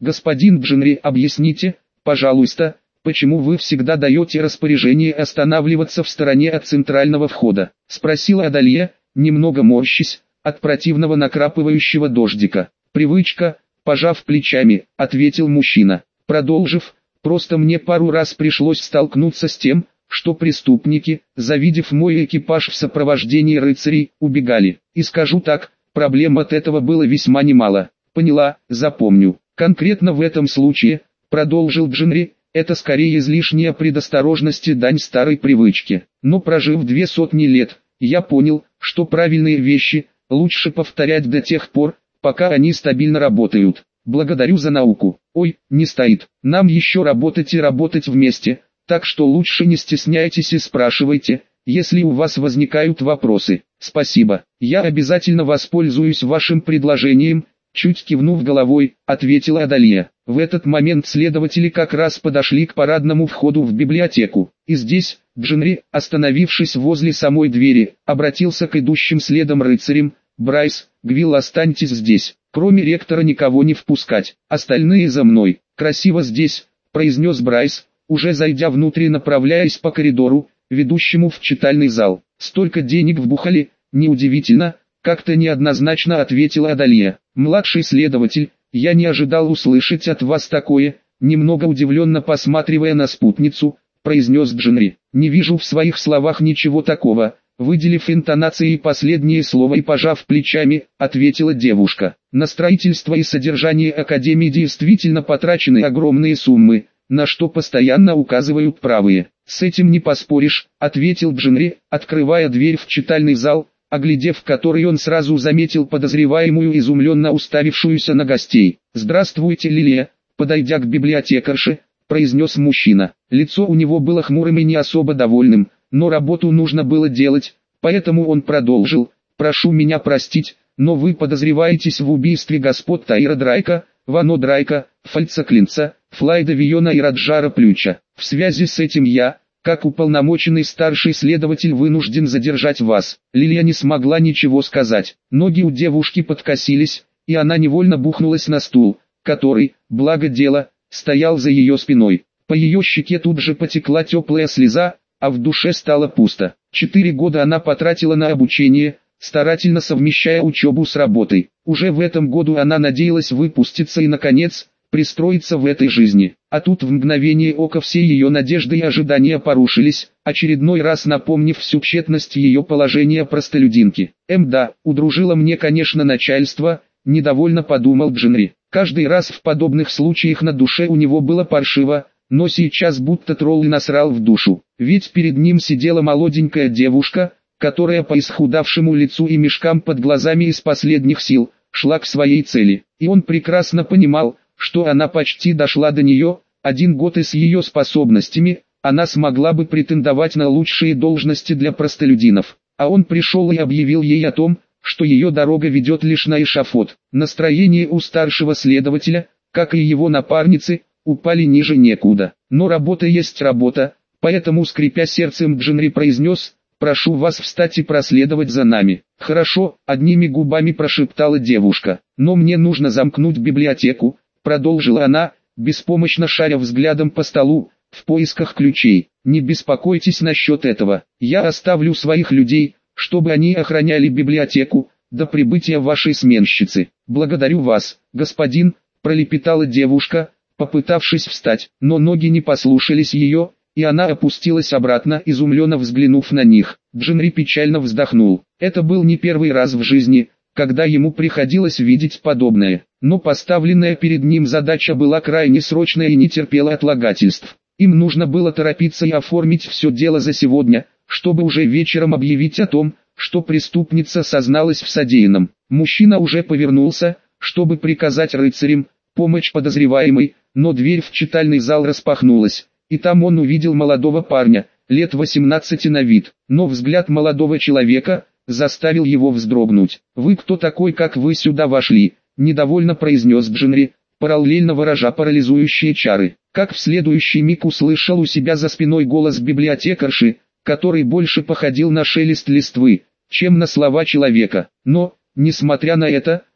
«Господин Джинри, объясните, пожалуйста, почему вы всегда даете распоряжение останавливаться в стороне от центрального входа?» — спросила Адалья, немного морщась от противного накрапывающего дождика. «Привычка», — пожав плечами, ответил мужчина. Продолжив, «просто мне пару раз пришлось столкнуться с тем, что преступники, завидев мой экипаж в сопровождении рыцарей, убегали. И скажу так, проблем от этого было весьма немало». «Поняла, запомню. Конкретно в этом случае», — продолжил Джинри, «это скорее излишняя предосторожность и дань старой привычке. Но прожив 200 лет, я понял, что правильные вещи лучше повторять до тех пор, пока они стабильно работают. Благодарю за науку». «Ой, не стоит. Нам еще работать и работать вместе, так что лучше не стесняйтесь и спрашивайте, если у вас возникают вопросы». «Спасибо. Я обязательно воспользуюсь вашим предложением», — чуть кивнув головой, ответила Адалья. В этот момент следователи как раз подошли к парадному входу в библиотеку. И здесь, Джинри, остановившись возле самой двери, обратился к идущим следом рыцарям: «Брайс, Гвилл, останьтесь здесь. Кроме ректора никого не впускать. Остальные за мной». «Красиво здесь», — произнес Брайс, уже зайдя внутрь и направляясь по коридору, ведущему в читальный зал. «Столько денег вбухали, неудивительно», — как-то неоднозначно ответила Адалья. «Младший следователь, я не ожидал услышать от вас такое», — немного удивленно посматривая на спутницу, произнес Джинри. «Не вижу в своих словах ничего такого», — выделив интонацией последнее слово и пожав плечами, ответила девушка. «На строительство и содержание Академии действительно потрачены огромные суммы, на что постоянно указывают правые». «С этим не поспоришь», — ответил Джинри, открывая дверь в читальный зал, оглядев который он сразу заметил подозреваемую, изумленно уставившуюся на гостей. «Здравствуйте, Лилия», — подойдя к библиотекарше, произнес мужчина. Лицо у него было хмурым и не особо довольным, но работу нужно было делать, поэтому он продолжил: «Прошу меня простить, но вы подозреваетесь в убийстве господ Таира Драйка, Вано Драйка, Фальца Клинца, Флайда Виона и Раджара Плюча. В связи с этим я, как уполномоченный старший следователь, вынужден задержать вас». Лилия не смогла ничего сказать. Ноги у девушки подкосились, и она невольно бухнулась на стул, который, благо дело, стоял за ее спиной. По ее щеке тут же потекла теплая слеза, а в душе стало пусто. 4 года она потратила на обучение, старательно совмещая учебу с работой. Уже в этом году она надеялась выпуститься и, наконец, пристроиться в этой жизни. А тут в мгновение ока все ее надежды и ожидания порушились, очередной раз напомнив всю тщетность ее положения простолюдинки. Да, удружило мне, конечно, начальство», — недовольно подумал Джинри. Каждый раз в подобных случаях на душе у него было паршиво, но сейчас будто тролль насрал в душу. Ведь перед ним сидела молоденькая девушка, которая по исхудавшему лицу и мешкам под глазами из последних сил шла к своей цели. И он прекрасно понимал, что она почти дошла до нее. 1 год и с ее способностями она смогла бы претендовать на лучшие должности для простолюдинов. А он пришел и объявил ей о том, что ее дорога ведет лишь на эшафот. Настроение у старшего следователя, как и его напарницы, упали ниже некуда. Но работа есть работа, поэтому, скрипя сердцем, Джинри произнес: «Прошу вас встать и проследовать за нами». «Хорошо», — одними губами прошептала девушка. «Но мне нужно замкнуть библиотеку», — продолжила она, беспомощно шаря взглядом по столу, в поисках ключей. «Не беспокойтесь насчет этого. Я оставлю своих людей, чтобы они охраняли библиотеку до прибытия вашей сменщицы». «Благодарю вас, господин», — пролепетала девушка, попытавшись встать, но ноги не послушались ее, и она опустилась обратно, изумленно взглянув на них. Джинри печально вздохнул. Это был не первый раз в жизни, когда ему приходилось видеть подобное, но поставленная перед ним задача была крайне срочная и не терпела отлагательств. Им нужно было торопиться и оформить все дело за сегодня, чтобы уже вечером объявить о том, что преступница созналась в содеянном. Мужчина уже повернулся, чтобы приказать рыцарям помочь подозреваемой, но дверь в читальный зал распахнулась, и там он увидел молодого парня, лет 18 на вид, но взгляд молодого человека заставил его вздрогнуть. «Вы кто такой, как вы сюда вошли?» – недовольно произнес Джинри, параллельно выража парализующие чары. Как в следующий миг услышал у себя за спиной голос библиотекарши, который больше походил на шелест листвы, чем на слова человека. Но, несмотря на это,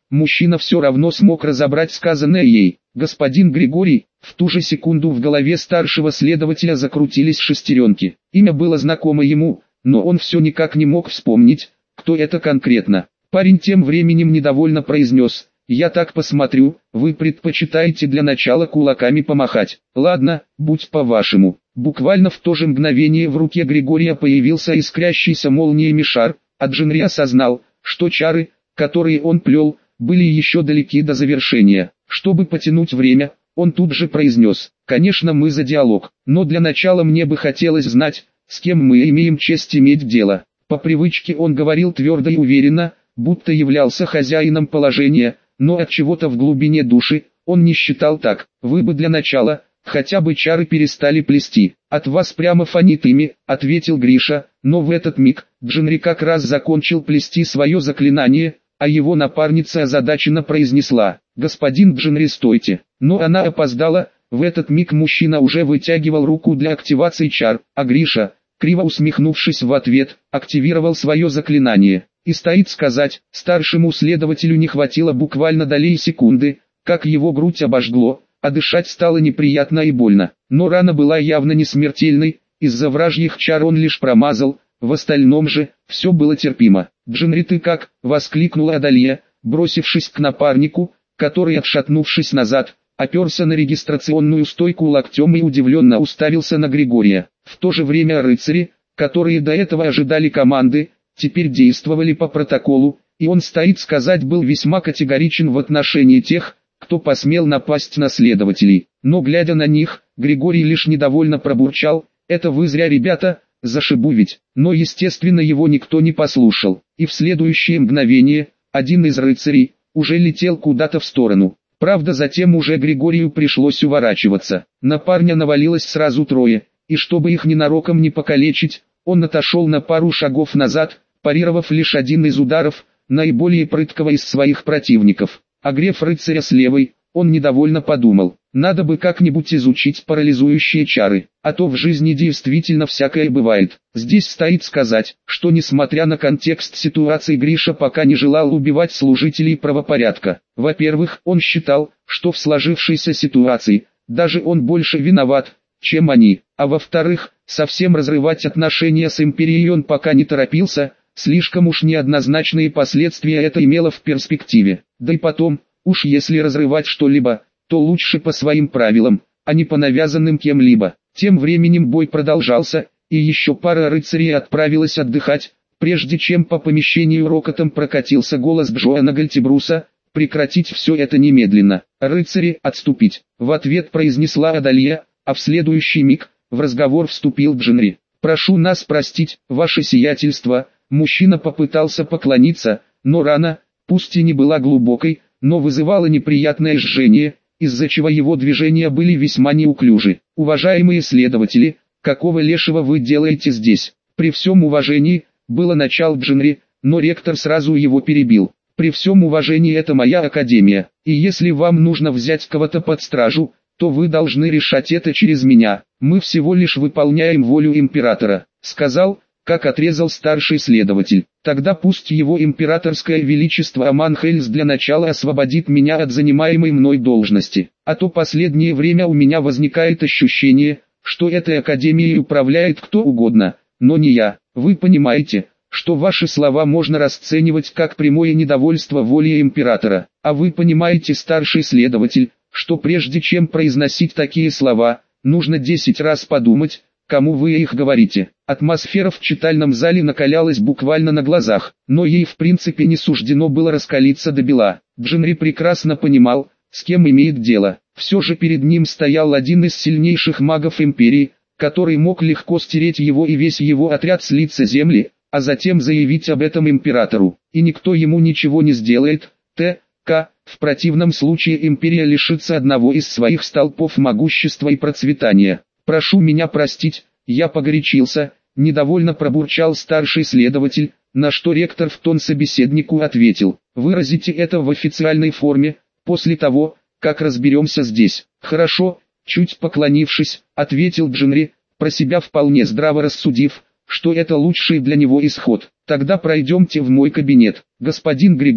мужчина все равно смог разобрать сказанное ей. Господин Григорий, в ту же секунду в голове старшего следователя закрутились шестеренки. Имя было знакомо ему, но он все никак не мог вспомнить, кто это конкретно. Парень тем временем недовольно произнес: «Я так посмотрю, вы предпочитаете для начала кулаками помахать. Ладно, будь по-вашему». Буквально в то же мгновение в руке Григория появился искрящийся молниями шар, а Джинри осознал, что чары, которые он плел, были еще далеки до завершения. Чтобы потянуть время, он тут же произнес: «Конечно, мы за диалог, но для начала мне бы хотелось знать, с кем мы имеем честь иметь дело». По привычке он говорил твердо и уверенно, будто являлся хозяином положения, но от чего-то в глубине души он не считал так. «Вы бы для начала хотя бы чары перестали плести. От вас прямо фонит ими», — ответил Гриша, но в этот миг Джинри как раз закончил плести свое заклинание, а его напарница озадаченно произнесла: «Господин Джинри, стойте». Но она опоздала, в этот миг мужчина уже вытягивал руку для активации чар, а Гриша, криво усмехнувшись в ответ, активировал свое заклинание. И стоит сказать, старшему следователю не хватило буквально долей секунды, как его грудь обожгло, а дышать стало неприятно и больно. Но рана была явно не смертельной, из-за вражьих чар он лишь промазал, в остальном же, все было терпимо. «Джинри, ты как?» — воскликнула Адалья, бросившись к напарнику, который, отшатнувшись назад, оперся на регистрационную стойку локтем и удивленно уставился на Григория. В то же время рыцари, которые до этого ожидали команды, теперь действовали по протоколу, и он, стоит сказать, был весьма категоричен в отношении тех, кто посмел напасть на следователей. Но глядя на них, Григорий лишь недовольно пробурчал: «Это вы зря, ребята, зашибу ведь». Но естественно его никто не послушал, и в следующее мгновение, один из рыцарей уже летел куда-то в сторону. Правда, затем уже Григорию пришлось уворачиваться. На парня навалилось сразу трое, и чтобы их ненароком не покалечить, он отошел на пару шагов назад, парировав лишь один из ударов, наиболее прыткого из своих противников. Огрев рыцаря с левой, он недовольно подумал: надо бы как-нибудь изучить парализующие чары, а то в жизни действительно всякое бывает. Здесь стоит сказать, что несмотря на контекст ситуации, Гриша пока не желал убивать служителей правопорядка. Во-первых, он считал, что в сложившейся ситуации, даже он больше виноват, чем они, а во-вторых, совсем разрывать отношения с империей он пока не торопился, слишком уж неоднозначные последствия это имело в перспективе. Да и потом, уж если разрывать что-либо, то лучше по своим правилам, а не по навязанным кем-либо. Тем временем бой продолжался, и еще пара рыцарей отправилась отдыхать, прежде чем по помещению рокотом прокатился голос Джоана Гальтибруса: «Прекратить все это немедленно! Рыцари, отступить!» В ответ произнесла Адалья, а в следующий миг в разговор вступил Джинри. «Прошу нас простить, ваше сиятельство». Мужчина попытался поклониться, но рана, пусть и не была глубокой, но вызывала неприятное жжение, из-за чего его движения были весьма неуклюжи. «Уважаемые следователи, какого лешего вы делаете здесь?» «При всем уважении», было начало Джинри, но ректор сразу его перебил. «При всем уважении, это моя академия, и если вам нужно взять кого-то под стражу, то вы должны решать это через меня. Мы всего лишь выполняем волю императора», сказал, как отрезал старший следователь. «Тогда пусть его императорское величество Аманхельс для начала освободит меня от занимаемой мной должности, а то последнее время у меня возникает ощущение, что этой академией управляет кто угодно, но не я. Вы понимаете, что ваши слова можно расценивать как прямое недовольство волей императора, а вы понимаете, старший следователь, что прежде чем произносить такие слова, нужно 10 раз подумать, кому вы их говорите». Атмосфера в читальном зале накалялась буквально на глазах, но ей в принципе не суждено было раскалиться до бела. Джинри прекрасно понимал, с кем имеет дело. Все же перед ним стоял один из сильнейших магов империи, который мог легко стереть его и весь его отряд с лица земли, а затем заявить об этом императору. И никто ему ничего не сделает. В противном случае империя лишится одного из своих столпов могущества и процветания. «Прошу меня простить, я погорячился», недовольно пробурчал старший следователь, на что ректор в тон собеседнику ответил: «Выразите это в официальной форме, после того, как разберемся здесь». «Хорошо», чуть поклонившись, ответил Джинри, про себя вполне здраво рассудив, что это лучший для него исход. «Тогда пройдемте в мой кабинет». «Господин Григорий»,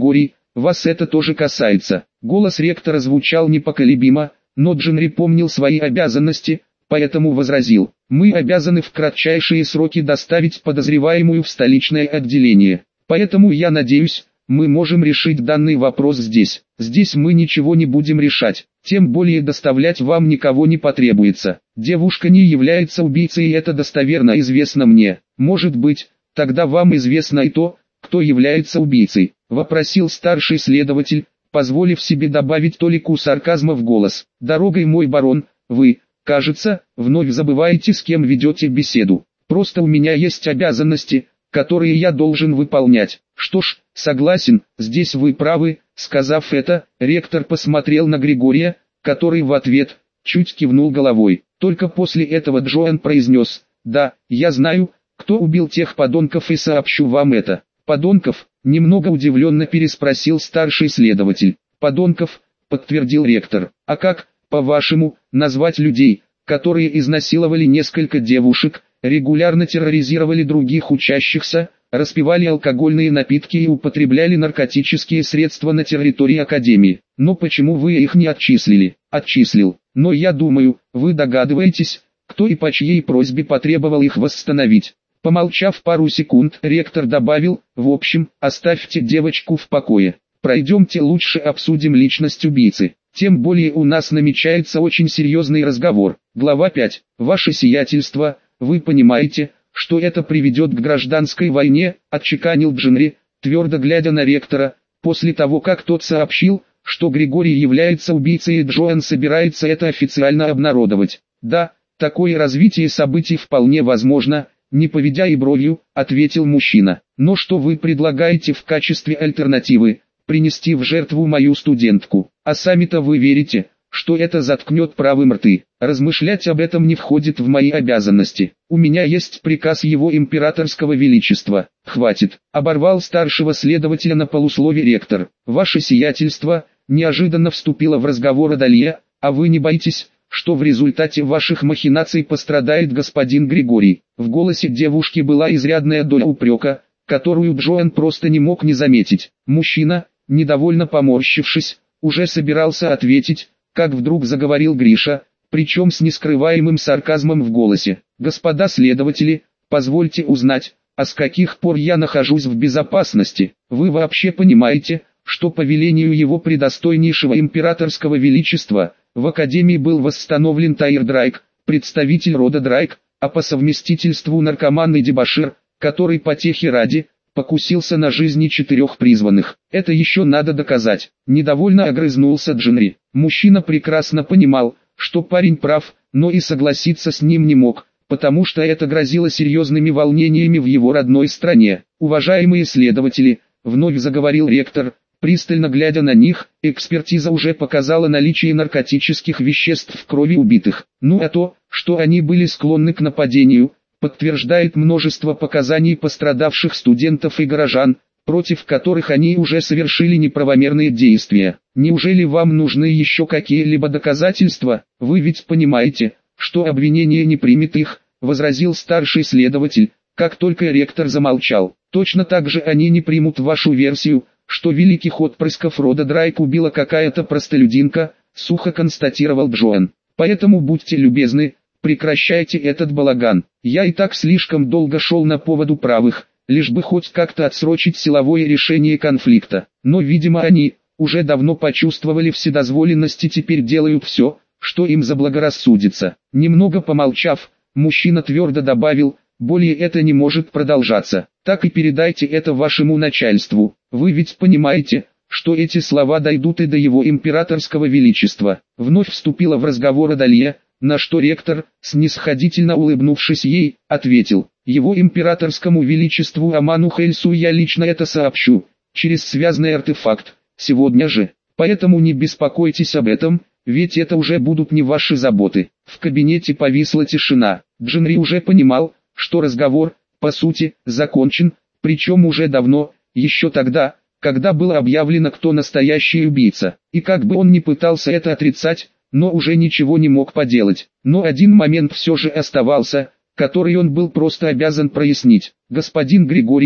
вас это тоже касается. Голос ректора звучал непоколебимо, но Джинри помнил свои обязанности, поэтому возразил: мы обязаны в кратчайшие сроки доставить подозреваемую в столичное отделение. Поэтому я надеюсь, мы можем решить данный вопрос здесь. Здесь мы ничего не будем решать, тем более доставлять вам никого не потребуется. Девушка не является убийцей, и это достоверно известно мне. Может быть, тогда вам известно и то, кто является убийцей, вопросил старший следователь, позволив себе добавить толику сарказма в голос. Дорогой мой барон, вы, кажется, вновь забываете, с кем ведете беседу. Просто у меня есть обязанности, которые я должен выполнять. Что ж, согласен, здесь вы правы. Сказав это, ректор посмотрел на Григория, который в ответ чуть кивнул головой. Только после этого Джоан произнес: да, я знаю, кто убил тех подонков, и сообщу вам это. Подонков? Немного удивленно переспросил старший следователь. Подонков, подтвердил ректор. А как, по-вашему, назвать людей, которые изнасиловали несколько девушек, регулярно терроризировали других учащихся, распивали алкогольные напитки и употребляли наркотические средства на территории Академии? Но почему вы их не отчислили? Отчислил. Но я думаю, вы догадываетесь, кто и по чьей просьбе потребовал их восстановить. Помолчав пару секунд, ректор добавил: в общем, оставьте девочку в покое. Пройдемте лучше обсудим личность убийцы. Тем более у нас намечается очень серьезный разговор. Глава 5. Ваше сиятельство, вы понимаете, что это приведет к гражданской войне, отчеканил Джинри, твердо глядя на ректора, после того как тот сообщил, что Григорий является убийцей и Джоан собирается это официально обнародовать. Да, такое развитие событий вполне возможно, не поведя и бровью, ответил мужчина. Но что вы предлагаете в качестве альтернативы? Принести в жертву мою студентку. А сами-то вы верите, что это заткнет правым рты? Размышлять об этом не входит в мои обязанности. У меня есть приказ его императорского величества. Хватит. Оборвал старшего следователя на полуслове ректор. Ваше сиятельство, неожиданно вступила в разговор Адалья, а вы не боитесь, что в результате ваших махинаций пострадает господин Григорий? В голосе девушки была изрядная доля упрека, которую Джоан просто не мог не заметить. Мужчина, недовольно поморщившись, уже собирался ответить, как вдруг заговорил Гриша, причем с нескрываемым сарказмом в голосе. Господа следователи, позвольте узнать, а с каких пор я нахожусь в безопасности? Вы вообще понимаете, что по велению его предостойнейшего императорского величества, в Академии был восстановлен Тайр Драйк, представитель рода Драйк, а по совместительству наркоман и дебошир, который потехи ради, покусился на жизни 4 призванных. Это еще надо доказать. Недовольно огрызнулся Джинри. Мужчина прекрасно понимал, что парень прав, но и согласиться с ним не мог, потому что это грозило серьезными волнениями в его родной стране. Уважаемые следователи, вновь заговорил ректор, пристально глядя на них, экспертиза уже показала наличие наркотических веществ в крови убитых. Ну а то, что они были склонны к нападению, подтверждает множество показаний пострадавших студентов и горожан, против которых они уже совершили неправомерные действия. Неужели вам нужны еще какие-либо доказательства? Вы ведь понимаете, что обвинение не примет их, возразил старший следователь, как только ректор замолчал. Точно так же они не примут вашу версию, что великих отпрысков рода Драйк убила какая-то простолюдинка, сухо констатировал Джоан. Поэтому будьте любезны, прекращайте этот балаган. Я и так слишком долго шел на поводу правых, лишь бы хоть как-то отсрочить силовое решение конфликта. Но видимо они, уже давно почувствовали вседозволенность и теперь делают все, что им заблагорассудится. Немного помолчав, мужчина твердо добавил: более это не может продолжаться. Так и передайте это вашему начальству. Вы ведь понимаете, что эти слова дойдут и до его императорского величества. Вновь вступила в разговор Адалья, на что ректор, снисходительно улыбнувшись ей, ответил: его императорскому величеству Аману Хельсу я лично это сообщу, через связанный артефакт, сегодня же. Поэтому не беспокойтесь об этом, ведь это уже будут не ваши заботы. В кабинете повисла тишина. Джинри уже понимал, что разговор, по сути, закончен, причем уже давно, еще тогда, когда было объявлено, кто настоящий убийца. И как бы он ни пытался это отрицать, но уже ничего не мог поделать. Но один момент все же оставался, который он был просто обязан прояснить. Господин Григорий,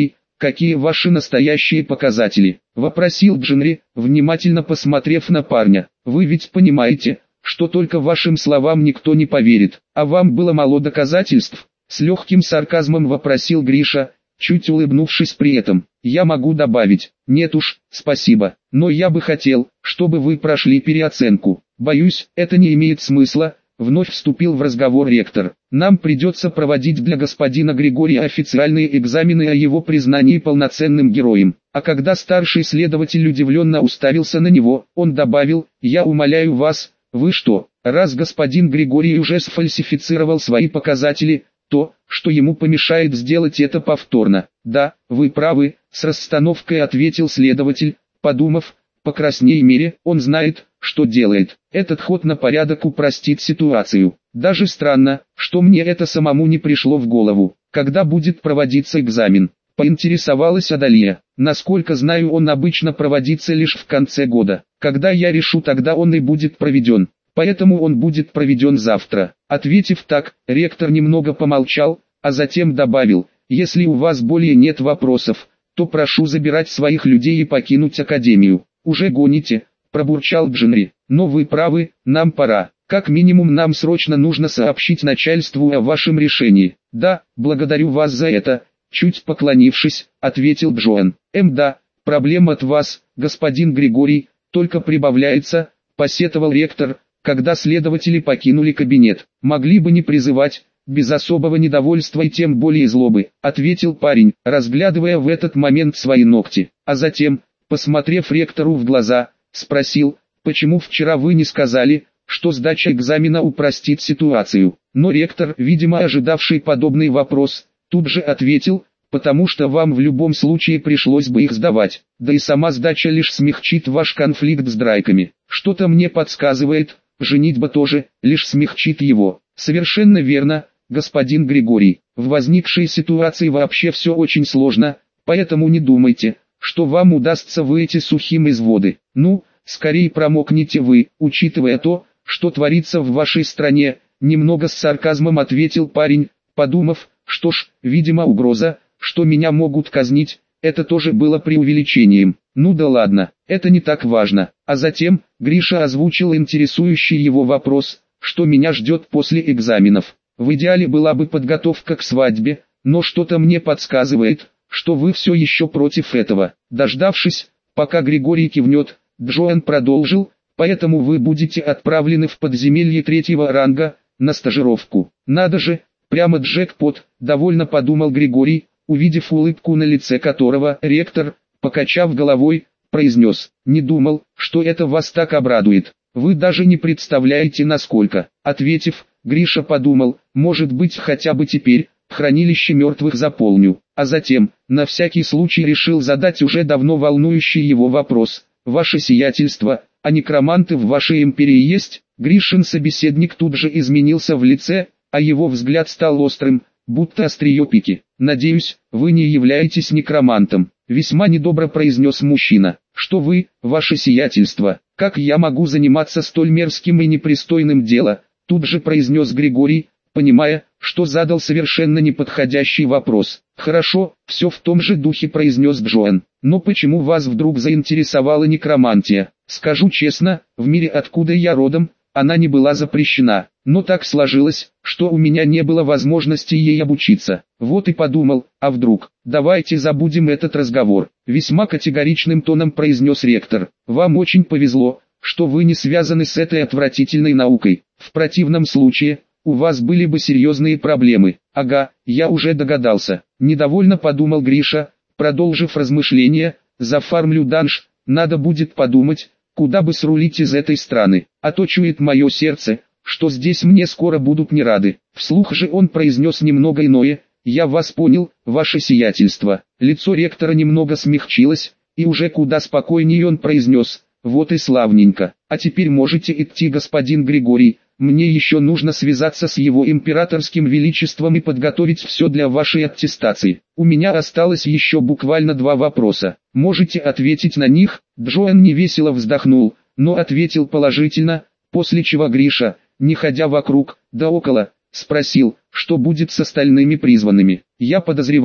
какие ваши настоящие показатели?» – вопросил Джинри, внимательно посмотрев на парня. «Вы ведь понимаете, что только вашим словам никто не поверит, а вам было мало доказательств?» – с легким сарказмом вопросил Гриша, чуть улыбнувшись при этом. «Я могу добавить, нет уж, спасибо, но я бы хотел, чтобы вы прошли переоценку». «Боюсь, это не имеет смысла», — вновь вступил в разговор ректор. «Нам придется проводить для господина Григория официальные экзамены о его признании полноценным героем». А когда старший следователь удивленно уставился на него, он добавил: «Я умоляю вас, вы что, раз господин Григорий уже сфальсифицировал свои показатели, то, что ему помешает сделать это повторно?» «Да, вы правы», — с расстановкой ответил следователь, подумав. По крайней мере, он знает, что делает. Этот ход на порядок упростит ситуацию. Даже странно, что мне это самому не пришло в голову. Когда будет проводиться экзамен? Поинтересовалась Адалия. Насколько знаю, он обычно проводится лишь в конце года. Когда я решу, тогда он и будет проведен. Поэтому он будет проведен завтра. Ответив так, ректор немного помолчал, а затем добавил: если у вас более нет вопросов, то прошу забирать своих людей и покинуть академию. «Уже гоните», – пробурчал Джинри. «Но вы правы, нам пора. Как минимум нам срочно нужно сообщить начальству о вашем решении». «Да, благодарю вас за это», – чуть поклонившись, ответил Джоан. «Да, проблем от вас, господин Григорий, только прибавляется», – посетовал ректор, когда следователи покинули кабинет. «Могли бы не призывать, без особого недовольства и тем более злобы», – ответил парень, разглядывая в этот момент свои ногти. А затем, посмотрев ректору в глаза, спросил: «Почему вчера вы не сказали, что сдача экзамена упростит ситуацию?» Но ректор, видимо ожидавший подобный вопрос, тут же ответил: «Потому что вам в любом случае пришлось бы их сдавать, да и сама сдача лишь смягчит ваш конфликт с драйками. Что-то мне подсказывает, женитьба тоже, лишь смягчит его». «Совершенно верно, господин Григорий, в возникшей ситуации вообще все очень сложно, поэтому не думайте, что вам удастся выйти сухим из воды. Ну, скорее промокните вы, учитывая то, что творится в вашей стране», немного с сарказмом ответил парень, подумав, что ж, видимо угроза, что меня могут казнить, это тоже было преувеличением. Ну да ладно, это не так важно. А затем, Гриша озвучил интересующий его вопрос: что меня ждет после экзаменов. В идеале была бы подготовка к свадьбе, но что-то мне подсказывает, что вы все еще против этого. Дождавшись, пока Григорий кивнет, Джоан продолжил: «Поэтому вы будете отправлены в подземелье 3-го ранга, на стажировку». «Надо же, прямо джекпот», — довольно подумал Григорий, увидев улыбку на лице которого ректор, покачав головой, произнес: «Не думал, что это вас так обрадует. Вы даже не представляете насколько». Ответив, Гриша подумал: может быть хотя бы теперь хранилище мертвых заполню. А затем, на всякий случай решил задать уже давно волнующий его вопрос: «Ваше сиятельство, а некроманты в вашей империи есть?» Гришин собеседник тут же изменился в лице, а его взгляд стал острым, будто острие пики. «Надеюсь, вы не являетесь некромантом», — весьма недобро произнес мужчина. «Что вы, ваше сиятельство, как я могу заниматься столь мерзким и непристойным делом?» Тут же произнес Григорий, понимая, что задал совершенно неподходящий вопрос. «Хорошо, все в том же духе», произнес Джоан. «Но почему вас вдруг заинтересовала некромантия? Скажу честно, в мире, откуда я родом, она не была запрещена, но так сложилось, что у меня не было возможности ей обучиться. Вот и подумал, а вдруг? Давайте забудем этот разговор», весьма категоричным тоном произнес ректор. «Вам очень повезло, что вы не связаны с этой отвратительной наукой. В противном случае, у вас были бы серьезные проблемы». «Ага, я уже догадался», недовольно подумал Гриша, продолжив размышления: «зафармлю данж, надо будет подумать, куда бы срулить из этой страны, а то чует мое сердце, что здесь мне скоро будут не рады». Вслух же он произнес немного иное: «Я вас понял, ваше сиятельство». Лицо ректора немного смягчилось, и уже куда спокойнее он произнес: «Вот и славненько. А теперь можете идти, господин Григорий, мне еще нужно связаться с его императорским величеством и подготовить все для вашей аттестации. У меня осталось еще буквально 2 вопроса. Можете ответить на них?» Джоан невесело вздохнул, но ответил положительно, после чего Гриша, не ходя вокруг, да около, спросил: «Что будет с остальными призванными?» «Я подозреваю,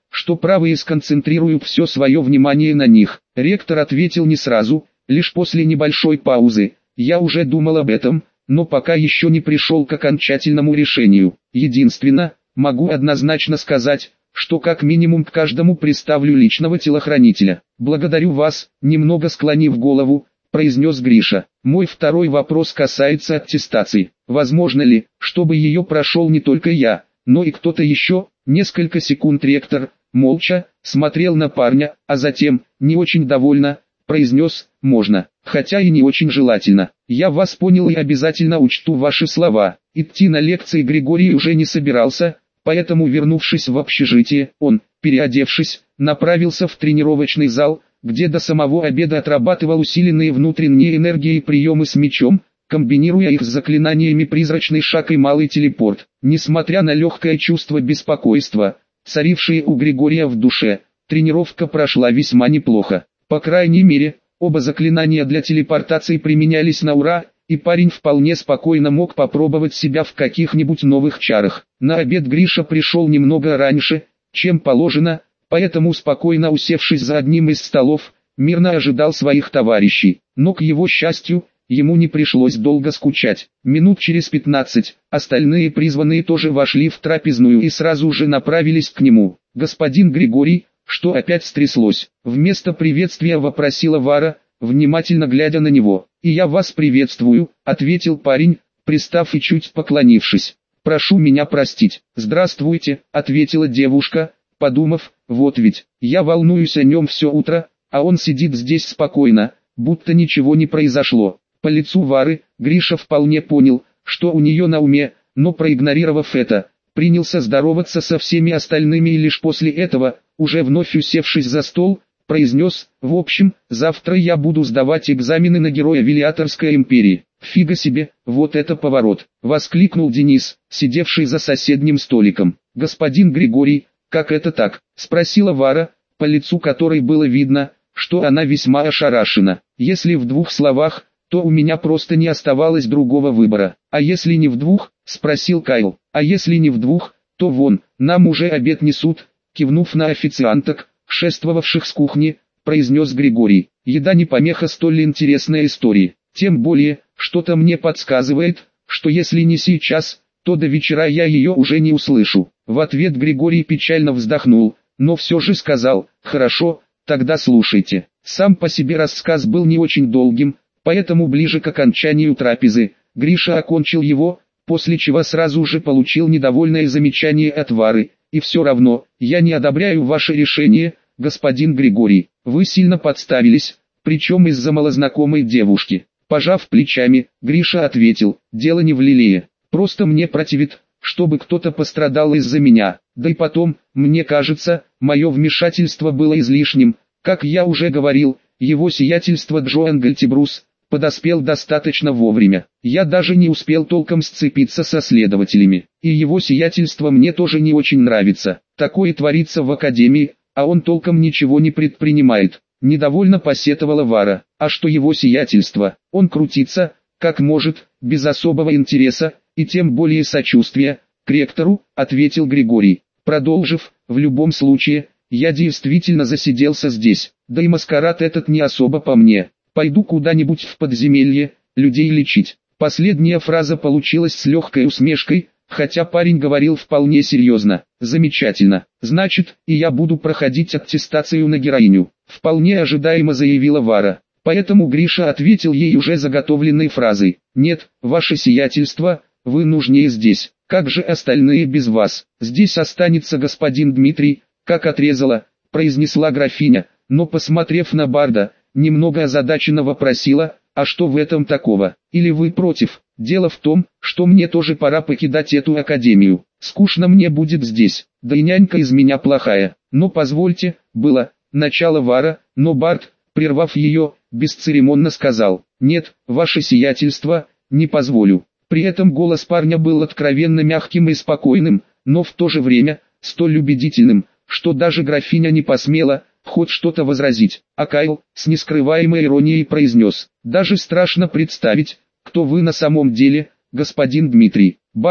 что правые сконцентрирую все свое внимание на них. Ректор ответил не сразу, лишь после небольшой паузы. Я уже думал об этом, но пока еще не пришел к окончательному решению. Единственно, могу однозначно сказать, что как минимум к каждому приставлю личного телохранителя. Благодарю вас, немного склонив голову, произнес Гриша. Мой второй вопрос касается аттестации. Возможно ли, чтобы ее прошел не только я, но и кто-то еще? Несколько секунд ректор, молча, смотрел на парня, а затем, не очень довольно, произнес: можно, хотя и не очень желательно. Я вас понял и обязательно учту ваши слова. Идти на лекции Григорий уже не собирался, поэтому, вернувшись в общежитие, он, переодевшись, направился в тренировочный зал, где до самого обеда отрабатывал усиленные внутренние энергии приемы с мечом, комбинируя их с заклинаниями «Призрачный шаг» и «Малый телепорт». Несмотря на легкое чувство беспокойства, царившее у Григория в душе, тренировка прошла весьма неплохо. По крайней мере, оба заклинания для телепортации применялись на ура, и парень вполне спокойно мог попробовать себя в каких-нибудь новых чарах. На обед Гриша пришел немного раньше, чем положено, поэтому, спокойно усевшись за одним из столов, мирно ожидал своих товарищей. Но, к его счастью, ему не пришлось долго скучать. Минут через 15, остальные призванные тоже вошли в трапезную и сразу же направились к нему. «Господин Григорий, что опять стряслось?» Вместо приветствия вопросила Вара, внимательно глядя на него. «И я вас приветствую», — ответил парень, пристав и чуть поклонившись. «Прошу меня простить». «Здравствуйте», — ответила девушка, подумав: вот ведь, я волнуюсь о нем все утро, а он сидит здесь спокойно, будто ничего не произошло. По лицу Вары, Гриша вполне понял, что у нее на уме, но, проигнорировав это, принялся здороваться со всеми остальными и лишь после этого, уже вновь усевшись за стол, произнес: в общем, завтра я буду сдавать экзамены на героя Велиаторской империи. Фига себе, вот это поворот! Воскликнул Денис, сидевший за соседним столиком. Господин Григорий, как это так? Спросила Вара, по лицу которой было видно, что она весьма ошарашена. Если в двух словах, то у меня просто не оставалось другого выбора. А если не в двух? Спросил Кайл. А если не в двух, то вон, нам уже обед несут, кивнув на официанток, шествовавших с кухни, произнес Григорий. Еда не помеха столь интересной истории. Тем более, что-то мне подсказывает, что если не сейчас, то до вечера я ее уже не услышу. В ответ Григорий печально вздохнул, но все же сказал: хорошо, тогда слушайте. Сам по себе рассказ был не очень долгим, поэтому ближе к окончанию трапезы, Гриша окончил его, после чего сразу же получил недовольное замечание от Вары. И все равно, я не одобряю ваше решение, господин Григорий. Вы сильно подставились, причем из-за малознакомой девушки. Пожав плечами, Гриша ответил: дело не в Лилее, просто мне противит, чтобы кто-то пострадал из-за меня. Да и потом, мне кажется, мое вмешательство было излишним. Как я уже говорил, его сиятельство Джоан Гальтибрус подоспел достаточно вовремя. Я даже не успел толком сцепиться со следователями. И его сиятельство мне тоже не очень нравится. Такое творится в академии, а он толком ничего не предпринимает. Недовольно посетовала Вара. А что его сиятельство? Он крутится, как может, без особого интереса, и тем более сочувствия, к ректору, ответил Григорий. Продолжив: в любом случае, я действительно засиделся здесь, да и маскарад этот не особо по мне. Пойду куда-нибудь в подземелье, людей лечить. Последняя фраза получилась с легкой усмешкой, хотя парень говорил вполне серьезно. Замечательно, значит, и я буду проходить аттестацию на героиню. Вполне ожидаемо заявила Вара. Поэтому Гриша ответил ей уже заготовленной фразой: нет, ваше сиятельство, вы нужнее здесь. Как же остальные без вас? Здесь останется господин Дмитрий, как отрезала, произнесла графиня, но, посмотрев на Барда, немного озадаченно вопросила: а что в этом такого? Или вы против? Дело в том, что мне тоже пора покидать эту академию. Скучно мне будет здесь, да и нянька из меня плохая. Но позвольте, было начало Вара, но Бард, прервав ее, бесцеремонно сказал: нет, ваше сиятельство, не позволю. При этом голос парня был откровенно мягким и спокойным, но в то же время столь убедительным, что даже графиня не посмела хоть что-то возразить. А Кайл, с нескрываемой иронией произнес: даже страшно представить, кто вы на самом деле, господин Дмитрий. Барт,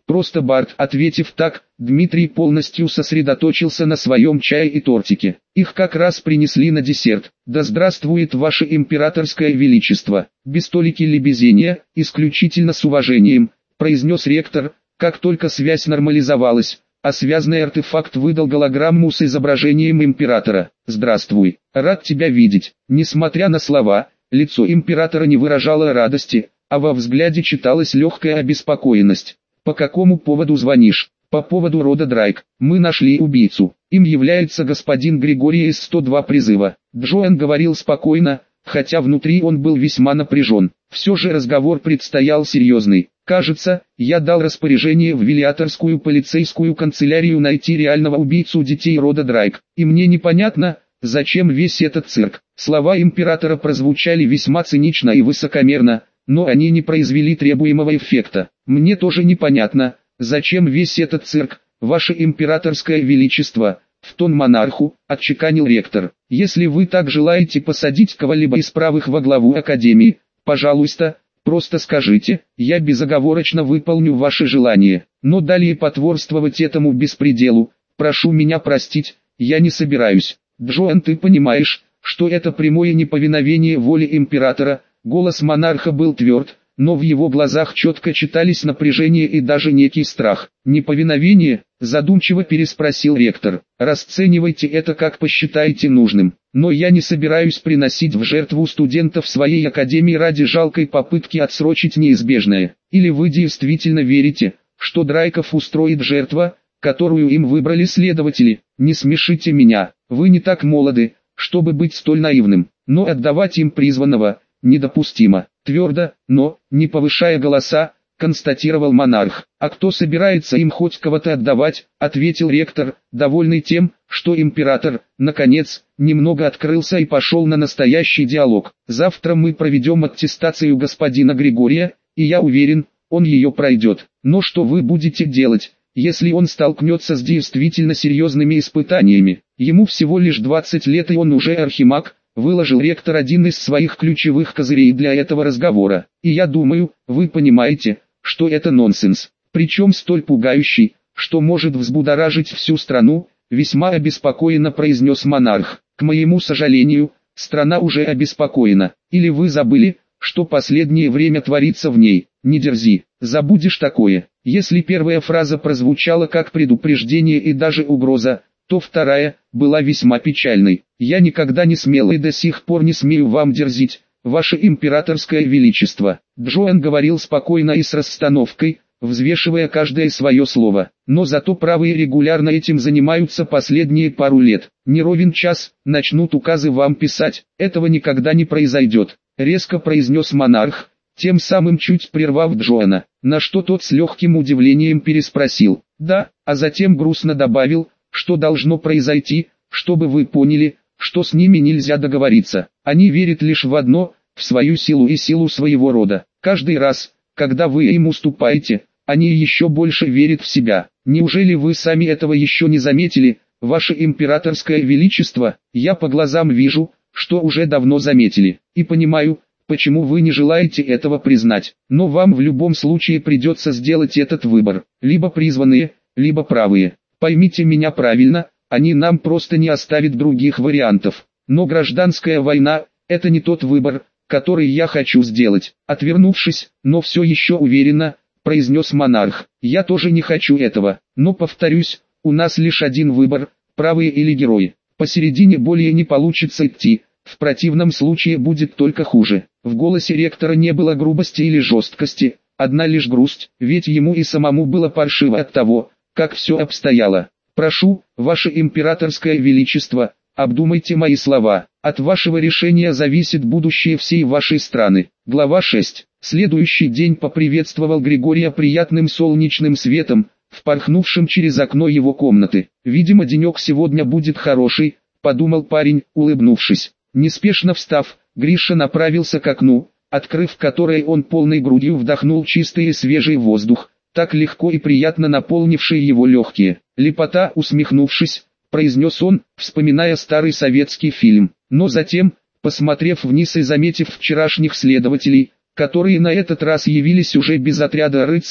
Просто Барт. Ответив так, Дмитрий полностью сосредоточился на своем чае и тортике. Их как раз принесли на десерт. Да здравствует ваше императорское величество. Без толики лебезения, исключительно с уважением, произнес ректор, как только связь нормализовалась, а связанный артефакт выдал голограмму с изображением императора. «Здравствуй, рад тебя видеть». Несмотря на слова, лицо императора не выражало радости, а во взгляде читалась легкая обеспокоенность. «По какому поводу звонишь?» «По поводу рода Драйк. Мы нашли убийцу. Им является господин Григорий из 102 призыва». Джоэн говорил спокойно, хотя внутри он был весьма напряжен. Все же разговор предстоял серьезный. «Кажется, я дал распоряжение в Вилиаторскую полицейскую канцелярию найти реального убийцу детей рода Драйк. И мне непонятно, зачем весь этот цирк». Слова императора прозвучали весьма цинично и высокомерно, но они не произвели требуемого эффекта. «Мне тоже непонятно, зачем весь этот цирк, ваше императорское величество», в тон монарху, отчеканил ректор. «Если вы так желаете посадить кого-либо из правых во главу академии, пожалуйста, просто скажите, я безоговорочно выполню ваше желание. Но далее потворствовать этому беспределу, прошу меня простить, я не собираюсь. Джоэн, ты понимаешь, что это прямое неповиновение воле императора». Голос монарха был тверд, но в его глазах четко читались напряжение и даже некий страх. «Неповиновение?» – задумчиво переспросил ректор. «Расценивайте это как посчитаете нужным. Но я не собираюсь приносить в жертву студентов своей академии ради жалкой попытки отсрочить неизбежное. Или вы действительно верите, что Драйков устроит жертва, которую им выбрали следователи? Не смешите меня, вы не так молоды, чтобы быть столь наивным. Но отдавать им призванного недопустимо». Твердо, но, не повышая голоса, констатировал монарх. «А кто собирается им хоть кого-то отдавать?» – ответил ректор, довольный тем, что император, наконец, немного открылся и пошел на настоящий диалог. «Завтра мы проведем аттестацию господина Григория, и я уверен, он ее пройдет. Но что вы будете делать, если он столкнется с действительно серьезными испытаниями? Ему всего лишь 20 лет и он уже архимаг», выложил ректор один из своих ключевых козырей для этого разговора. «И я думаю, вы понимаете, что это нонсенс, причем столь пугающий, что может взбудоражить всю страну», весьма обеспокоенно произнес монарх. «К моему сожалению, страна уже обеспокоена. Или вы забыли, что последнее время творится в ней? Не дерзи, забудешь такое». Если первая фраза прозвучала как предупреждение и даже угроза, то вторая была весьма печальной. «Я никогда не смел и до сих пор не смею вам дерзить, ваше императорское величество». Джоэн говорил спокойно и с расстановкой, взвешивая каждое свое слово. «Но зато правые регулярно этим занимаются последние пару лет. Не ровен час, начнут указы вам писать. Этого никогда не произойдет», резко произнес монарх, тем самым чуть прервав Джоэна, на что тот с легким удивлением переспросил. «Да», а затем грустно добавил, что должно произойти, чтобы вы поняли, что с ними нельзя договориться. Они верят лишь в одно, в свою силу и силу своего рода. Каждый раз, когда вы им уступаете, они еще больше верят в себя. Неужели вы сами этого еще не заметили, ваше императорское величество? Я по глазам вижу, что уже давно заметили. И понимаю, почему вы не желаете этого признать. Но вам в любом случае придется сделать этот выбор. Либо призванные, либо правые. Поймите меня правильно, они нам просто не оставят других вариантов. Но гражданская война – это не тот выбор, который я хочу сделать. Отвернувшись, но все еще уверенно, произнес монарх. Я тоже не хочу этого. Но повторюсь, у нас лишь один выбор – правые или герои. Посередине более не получится идти, в противном случае будет только хуже. В голосе ректора не было грубости или жесткости, одна лишь грусть, ведь ему и самому было паршиво от того, как все обстояло. «Прошу, ваше императорское величество, обдумайте мои слова. От вашего решения зависит будущее всей вашей страны». Глава 6. Следующий день поприветствовал Григория приятным солнечным светом, впорхнувшим через окно его комнаты. «Видимо, денек сегодня будет хороший», — подумал парень, улыбнувшись. Неспешно встав, Гриша направился к окну, открыв которое он полной грудью вдохнул чистый и свежий воздух, так легко и приятно наполнивший его легкие. «Лепота», усмехнувшись, произнес он, вспоминая старый советский фильм. Но затем, посмотрев вниз и заметив вчерашних следователей, которые на этот раз явились уже без отряда рыцарей,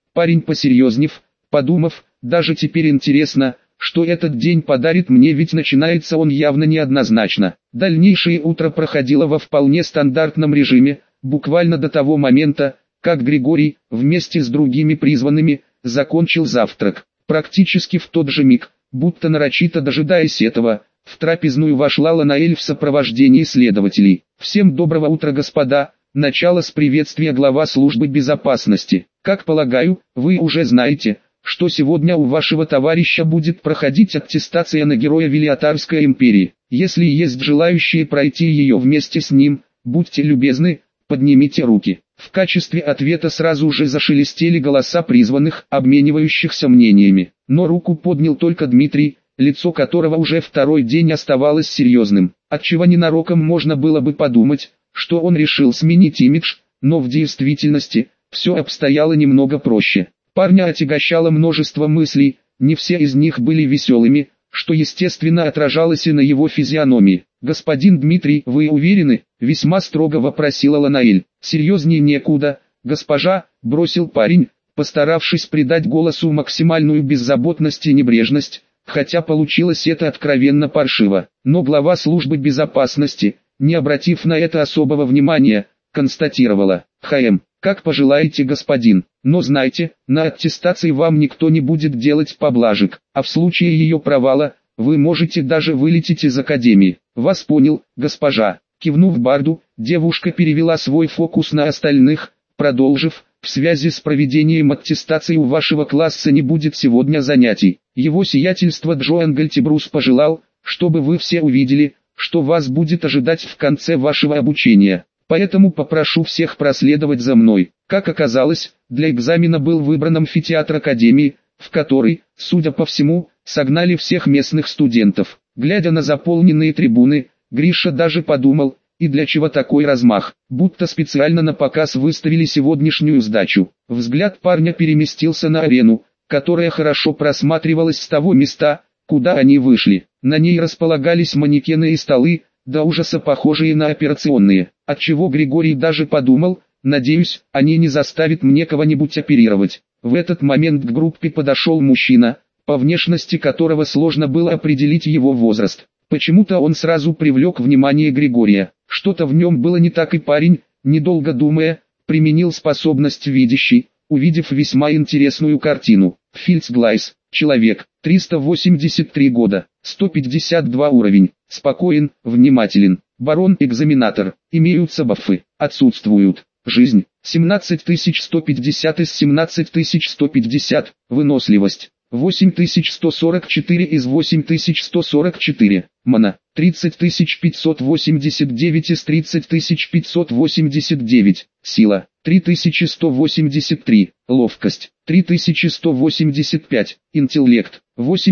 Парень посерьезнев, подумав, даже теперь интересно, что этот день подарит мне, ведь начинается он явно неоднозначно. Дальнейшее утро проходило во вполне стандартном режиме, буквально до того момента, как Григорий, вместе с другими призванными, закончил завтрак. Практически в тот же миг, будто нарочито дожидаясь этого, в трапезную вошла Ланаэль в сопровождении следователей. «Всем доброго утра, господа!» Начало с приветствия глава службы безопасности. «Как полагаю, вы уже знаете, что сегодня у вашего товарища будет проходить аттестация на героя Велиотарской империи. Если есть желающие пройти ее вместе с ним, будьте любезны, поднимите руки». В качестве ответа сразу же зашелестели голоса призванных, обменивающихся мнениями. Но руку поднял только Дмитрий, лицо которого уже второй день оставалось серьезным. Отчего ненароком можно было бы подумать, что он решил сменить имидж, но в действительности, все обстояло немного проще. Парня отягощало множество мыслей, не все из них были веселыми, что естественно отражалось и на его физиономии. «Господин Дмитрий, вы уверены?» — весьма строго вопросила Ланаэль. «Серьезнее некуда, госпожа», — бросил парень, постаравшись придать голосу максимальную беззаботность и небрежность, хотя получилось это откровенно паршиво. Но глава службы безопасности, не обратив на это особого внимания, констатировала: «Как пожелаете, господин, но знайте, на аттестации вам никто не будет делать поблажек, а в случае ее провала, вы можете даже вылететь из академии». «Вас понял, госпожа». Кивнув Барду, девушка перевела свой фокус на остальных, продолжив: «В связи с проведением аттестации у вашего класса не будет сегодня занятий. Его сиятельство Джоан Гальтибрус пожелал, чтобы вы все увидели, что вас будет ожидать в конце вашего обучения. Поэтому попрошу всех проследовать за мной». Как оказалось, для экзамена был выбран амфитеатр академии, в который, судя по всему, согнали всех местных студентов. Глядя на заполненные трибуны, Гриша даже подумал, и для чего такой размах, будто специально на показ выставили сегодняшнюю сдачу. Взгляд парня переместился на арену, которая хорошо просматривалась с того места, куда они вышли. На ней располагались манекены и столы, до ужаса похожие на операционные, отчего Григорий даже подумал: «Надеюсь, они не заставят мне кого-нибудь оперировать». В этот момент к группе подошел мужчина, по внешности которого сложно было определить его возраст. Почему-то он сразу привлек внимание Григория. Что-то в нем было не так, и парень, недолго думая, применил способность видящий, увидев весьма интересную картину. Фильцглайс, человек, 383 года, 152 уровень, спокоен, внимателен, барон-экзаменатор, имеются бафы, отсутствуют. Жизнь, 17150 из 17150, выносливость, 8144 из 8144, мана, 30589 из 30589, сила, 3183, ловкость, 3185, интеллект,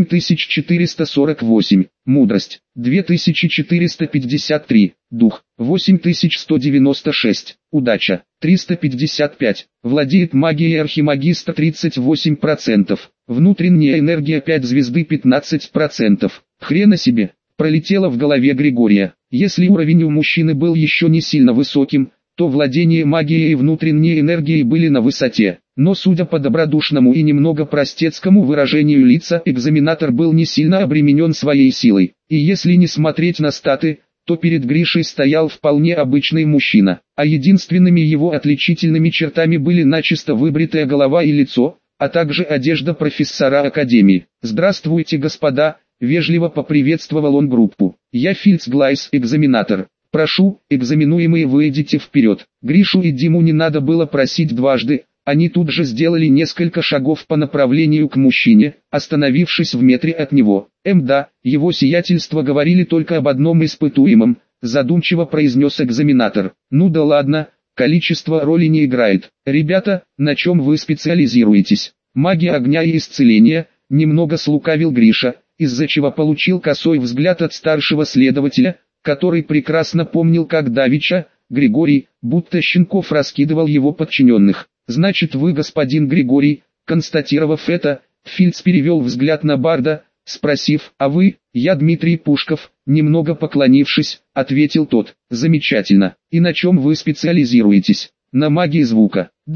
8448, мудрость, 2453, дух, 8196, удача, 355, владеет магией архимагиста 38%, внутренняя энергия 5 звезды 15%, хрена себе, пролетело в голове Григория. Если уровень у мужчины был еще не сильно высоким, то владение магией и внутренней энергией были на высоте. Но судя по добродушному и немного простецкому выражению лица, экзаменатор был не сильно обременен своей силой. И если не смотреть на статы, то перед Гришей стоял вполне обычный мужчина, а единственными его отличительными чертами были начисто выбритая голова и лицо, а также одежда профессора академии. «Здравствуйте, господа», — вежливо поприветствовал он группу. «Я Фильцглайс, экзаменатор. Прошу, экзаменуемые, выйдите вперед». Гришу и Диму не надо было просить дважды, они тут же сделали несколько шагов по направлению к мужчине, остановившись в метре от него. Да, его сиятельство говорили только об одном испытуемом», — задумчиво произнес экзаменатор. «Ну да ладно, количество роли не играет. Ребята, на чем вы специализируетесь?» «Магия огня и исцеления», — немного слукавил Гриша, из-за чего получил косой взгляд от старшего следователя, который прекрасно помнил, как давеча Григорий, будто щенков, раскидывал его подчиненных. «Значит, вы, господин Григорий», — констатировав это, Фильц перевел взгляд на Барда, спросив: «А вы?» «Я Дмитрий Пушков», — немного поклонившись, ответил тот. «Замечательно. И на чем вы специализируетесь?» «На магии звука». «Да», —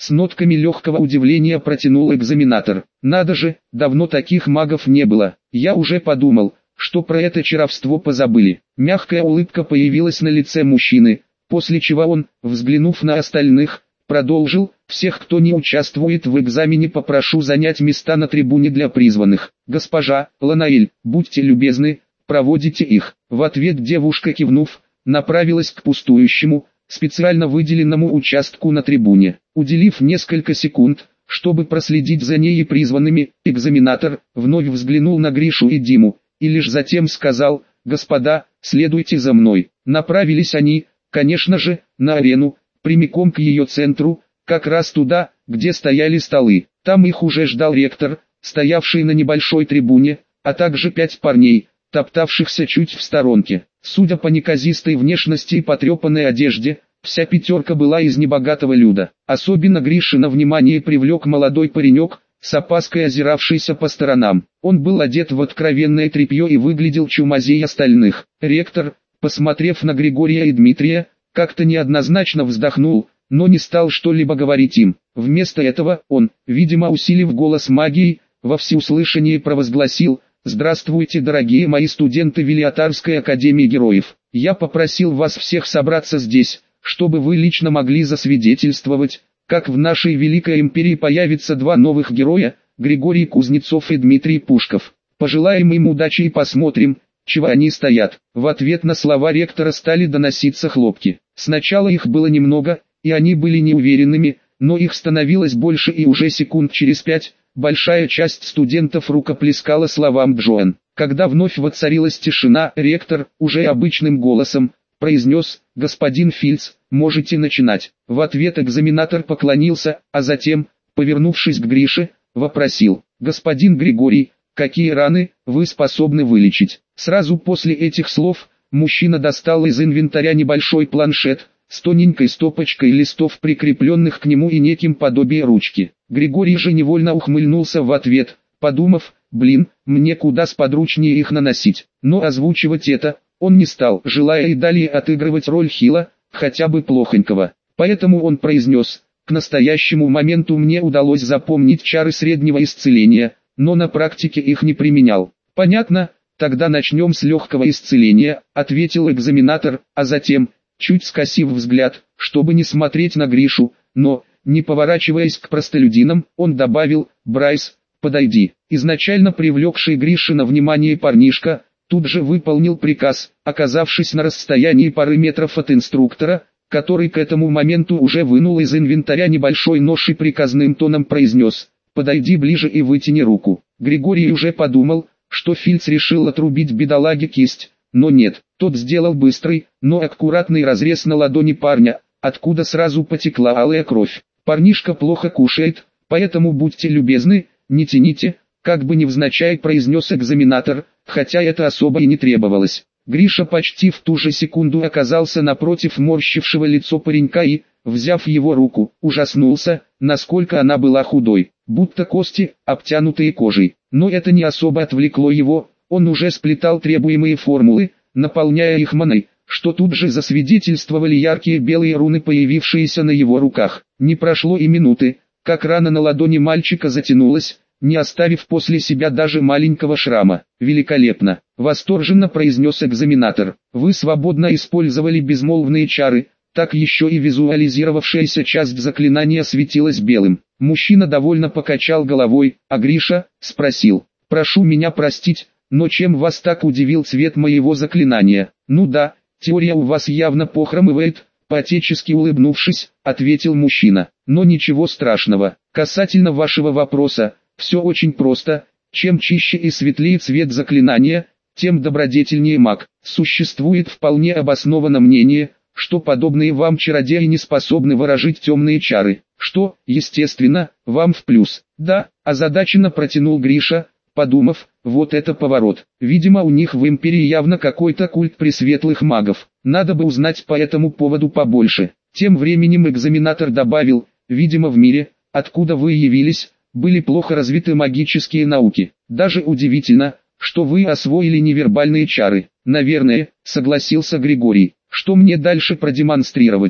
С нотками легкого удивления протянул экзаменатор. Надо же, давно таких магов не было. Я уже подумал, что про это чаровство позабыли. Мягкая улыбка появилась на лице мужчины, после чего он, взглянув на остальных, продолжил: «Всех, кто не участвует в экзамене, попрошу занять места на трибуне для призванных. Госпожа Ланаэль, будьте любезны, проводите их». В ответ девушка, кивнув, направилась к пустующему, специально выделенному участку на трибуне. Уделив несколько секунд, чтобы проследить за ней и призванными, экзаменатор вновь взглянул на Гришу и Диму, и лишь затем сказал: «Господа, следуйте за мной». Направились они, конечно же, на арену, прямиком к ее центру, как раз туда, где стояли столы. Там их уже ждал ректор, стоявший на небольшой трибуне, а также 5 парней, топтавшихся чуть в сторонке. Судя по неказистой внешности и потрепанной одежде, вся пятерка была из небогатого люда. Особенно Гришина внимание привлек молодой паренек, с опаской озиравшийся по сторонам. Он был одет в откровенное тряпье и выглядел чумазей остальных. Ректор, посмотрев на Григория и Дмитрия, как-то неоднозначно вздохнул, но не стал что-либо говорить им. Вместо этого он, видимо усилив голос магией, во всеуслышание провозгласил: «Здравствуйте, дорогие мои студенты Велиотарской академии героев. Я попросил вас всех собраться здесь, чтобы вы лично могли засвидетельствовать, как в нашей великой империи появятся 2 новых героя, Григорий Кузнецов и Дмитрий Пушков. Пожелаем им удачи и посмотрим, чего они стоят». В ответ на слова ректора стали доноситься хлопки. Сначала их было немного, и они были неуверенными, но их становилось больше, и уже секунд через 5, большая часть студентов рукоплескала словам Джоан. Когда вновь воцарилась тишина, ректор, уже обычным голосом, произнес: «Господин Фильц, можете начинать». В ответ экзаменатор поклонился, а затем, повернувшись к Грише, вопросил: «Господин Григорий, какие раны вы способны вылечить?» Сразу после этих слов, мужчина достал из инвентаря небольшой планшет, с тоненькой стопочкой листов, прикрепленных к нему, и неким подобие ручки. Григорий же невольно ухмыльнулся в ответ, подумав: «Блин, мне куда сподручнее их наносить». Но озвучивать это он не стал, желая и далее отыгрывать роль хила, хотя бы плохонького. Поэтому он произнес: «К настоящему моменту мне удалось запомнить чары среднего исцеления, но на практике их не применял». «Понятно, тогда начнем с легкого исцеления», — ответил экзаменатор, а затем, чуть скосив взгляд, чтобы не смотреть на Гришу, но, не поворачиваясь к простолюдинам, он добавил: «Брайс, подойди». Изначально привлекший Гришина внимание парнишка тут же выполнил приказ, оказавшись на расстоянии пары метров от инструктора, который к этому моменту уже вынул из инвентаря небольшой нож и приказным тоном произнес: «Подойди ближе и вытяни руку». Григорий уже подумал, что Фильц решил отрубить бедолаге кисть, но нет, тот сделал быстрый, но аккуратный разрез на ладони парня, откуда сразу потекла алая кровь. «Парнишка плохо кушает, поэтому будьте любезны, не тяните», как бы невзначай произнес экзаменатор, хотя это особо и не требовалось. Гриша почти в ту же секунду оказался напротив морщившего лицо паренька и, взяв его руку, ужаснулся, насколько она была худой, будто кости, обтянутые кожей. Но это не особо отвлекло его, он уже сплетал требуемые формулы, наполняя их маной, что тут же засвидетельствовали яркие белые руны, появившиеся на его руках. Не прошло и минуты, как рана на ладони мальчика затянулась, не оставив после себя даже маленького шрама. «Великолепно!» — восторженно произнес экзаменатор. «Вы свободно использовали безмолвные чары, так еще и визуализировавшаяся часть заклинания светилась белым». Мужчина довольно покачал головой, а Гриша спросил: «Прошу меня простить, но чем вас так удивил цвет моего заклинания?» «Ну да, теория у вас явно похромывает», — по-отечески улыбнувшись, ответил мужчина. «Но ничего страшного. Касательно вашего вопроса, все очень просто. Чем чище и светлее цвет заклинания, тем добродетельнее маг. Существует вполне обоснованное мнение, что подобные вам чародеи не способны выражить темные чары, что, естественно, вам в плюс». «Да», — озадаченно протянул Гриша, подумав: «Вот это поворот. Видимо, у них в империи явно какой-то культ пресветлых магов. Надо бы узнать по этому поводу побольше». Тем временем экзаменатор добавил: «Видимо, в мире, откуда вы явились, были плохо развиты магические науки. Даже удивительно, что вы освоили невербальные чары». «Наверное», — согласился Григорий. «Что мне дальше продемонстрировать?»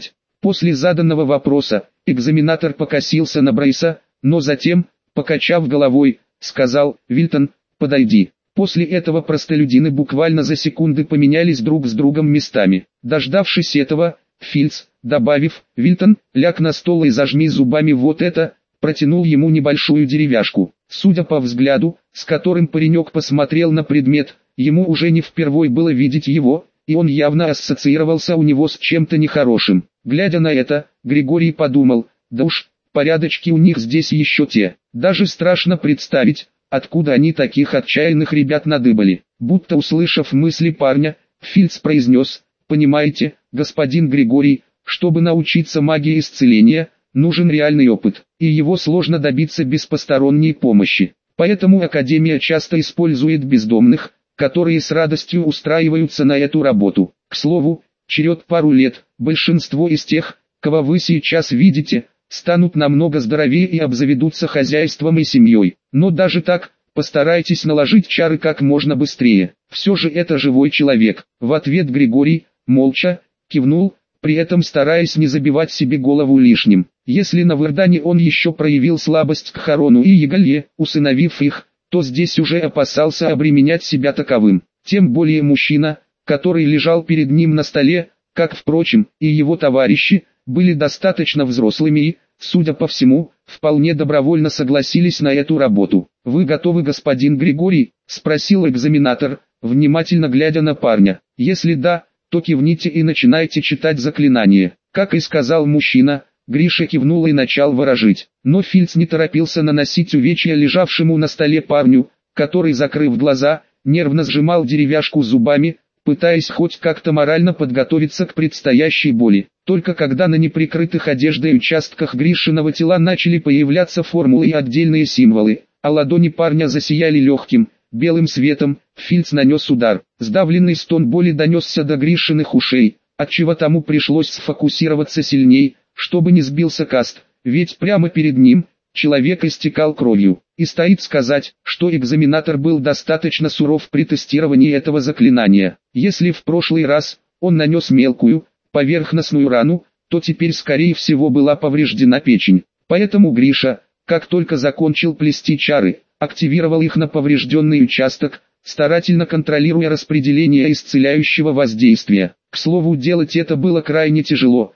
После заданного вопроса, экзаменатор покосился на Брейса, но затем, покачав головой, сказал: «Вильтон, подойди». После этого простолюдины буквально за секунды поменялись друг с другом местами. Дождавшись этого, Филдс, добавив: «Вильтон, ляг на стол и зажми зубами вот это», протянул ему небольшую деревяшку. Судя по взгляду, с которым паренек посмотрел на предмет, ему уже не впервой было видеть его, и он явно ассоциировался у него с чем-то нехорошим. Глядя на это, Григорий подумал: да уж, порядочки у них здесь еще те. Даже страшно представить, откуда они таких отчаянных ребят надыбали. Будто услышав мысли парня, Филдс произнес: «Понимаете, господин Григорий, чтобы научиться магии исцеления, нужен реальный опыт, и его сложно добиться без посторонней помощи. Поэтому Академия часто использует бездомных, которые с радостью устраиваются на эту работу. К слову, через пару лет, большинство из тех, кого вы сейчас видите, станут намного здоровее и обзаведутся хозяйством и семьей. Но даже так, постарайтесь наложить чары как можно быстрее. Все же это живой человек». В ответ Григорий, молча, кивнул, при этом стараясь не забивать себе голову лишним. Если на Вырдане он еще проявил слабость к Харону и Егалье, усыновив их, то здесь уже опасался обременять себя таковым. Тем более мужчина, который лежал перед ним на столе, как, впрочем, и его товарищи, были достаточно взрослыми и, судя по всему, вполне добровольно согласились на эту работу. «Вы готовы, господин Григорий?» – спросил экзаменатор, внимательно глядя на парня. «Если да, то кивните и начинайте читать заклинание». Как и сказал мужчина, Гриша кивнул и начал ворожить. Но Филдс не торопился наносить увечья лежавшему на столе парню, который, закрыв глаза, нервно сжимал деревяшку зубами, пытаясь хоть как-то морально подготовиться к предстоящей боли. Только когда на неприкрытых одеждой участках Гришиного тела начали появляться формулы и отдельные символы, а ладони парня засияли легким, белым светом, Филдс нанес удар. Сдавленный стон боли донесся до Гришиных ушей, отчего тому пришлось сфокусироваться сильней, чтобы не сбился каст, ведь прямо перед ним человек истекал кровью. И стоит сказать, что экзаменатор был достаточно суров при тестировании этого заклинания. Если в прошлый раз он нанес мелкую, поверхностную рану, то теперь скорее всего была повреждена печень. Поэтому Гриша, как только закончил плести чары, активировал их на поврежденный участок, старательно контролируя распределение исцеляющего воздействия. К слову, делать это было крайне тяжело.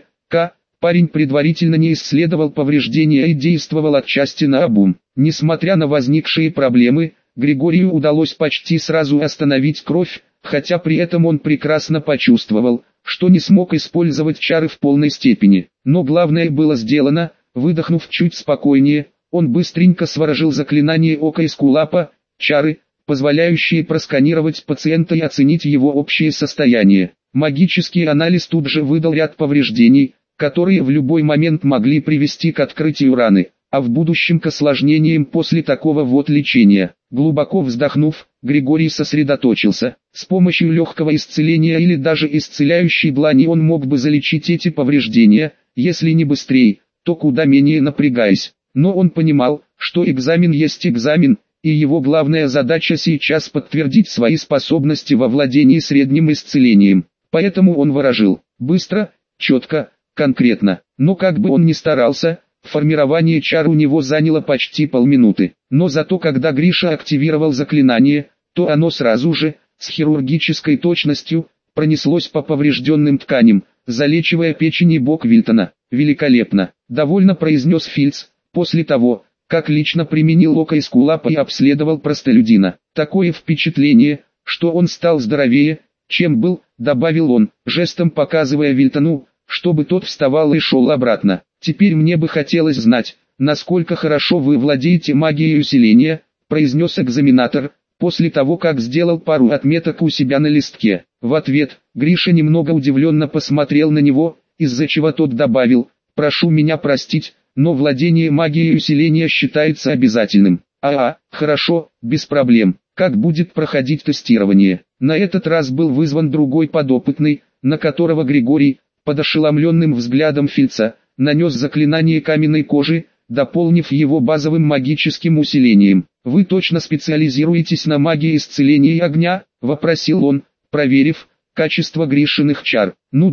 Парень предварительно не исследовал повреждения и действовал отчасти наобум. Несмотря на возникшие проблемы, Григорию удалось почти сразу остановить кровь, хотя при этом он прекрасно почувствовал, что не смог использовать чары в полной степени. Но главное было сделано. Выдохнув чуть спокойнее, он быстренько сворожил заклинание Ока Эскулапа, чары, позволяющие просканировать пациента и оценить его общее состояние. Магический анализ тут же выдал ряд повреждений, которые в любой момент могли привести к открытию раны, а в будущем к осложнениям после такого вот лечения. Глубоко вздохнув, Григорий сосредоточился. С помощью легкого исцеления или даже исцеляющей длани он мог бы залечить эти повреждения, если не быстрее, то куда менее напрягаясь. Но он понимал, что экзамен есть экзамен, и его главная задача сейчас подтвердить свои способности во владении средним исцелением. Поэтому он ворожил быстро, четко, конкретно. Но как бы он ни старался, формирование чар у него заняло почти полминуты. Но зато когда Гриша активировал заклинание, то оно сразу же, с хирургической точностью, пронеслось по поврежденным тканям, залечивая печень и бок Вильтона. «Великолепно!» – довольно произнес Филдс, после того, как лично применил Око Эскулапа и обследовал простолюдина. «Такое впечатление, что он стал здоровее, чем был», – добавил он, жестом показывая Вильтону, чтобы тот вставал и шел обратно. «Теперь мне бы хотелось знать, насколько хорошо вы владеете магией усиления», – произнес экзаменатор, после того как сделал пару отметок у себя на листке. В ответ, Гриша немного удивленно посмотрел на него, из-за чего тот добавил: «Прошу меня простить, но владение магией усиления считается обязательным». Хорошо, без проблем. Как будет проходить тестирование?» На этот раз был вызван другой подопытный, на которого Григорий, под ошеломленным взглядом Филдса, нанес заклинание каменной кожи, дополнив его базовым магическим усилением. «Вы точно специализируетесь на магии исцеления огня?» – вопросил он, проверив качество Гришиных чар. «Ну да»,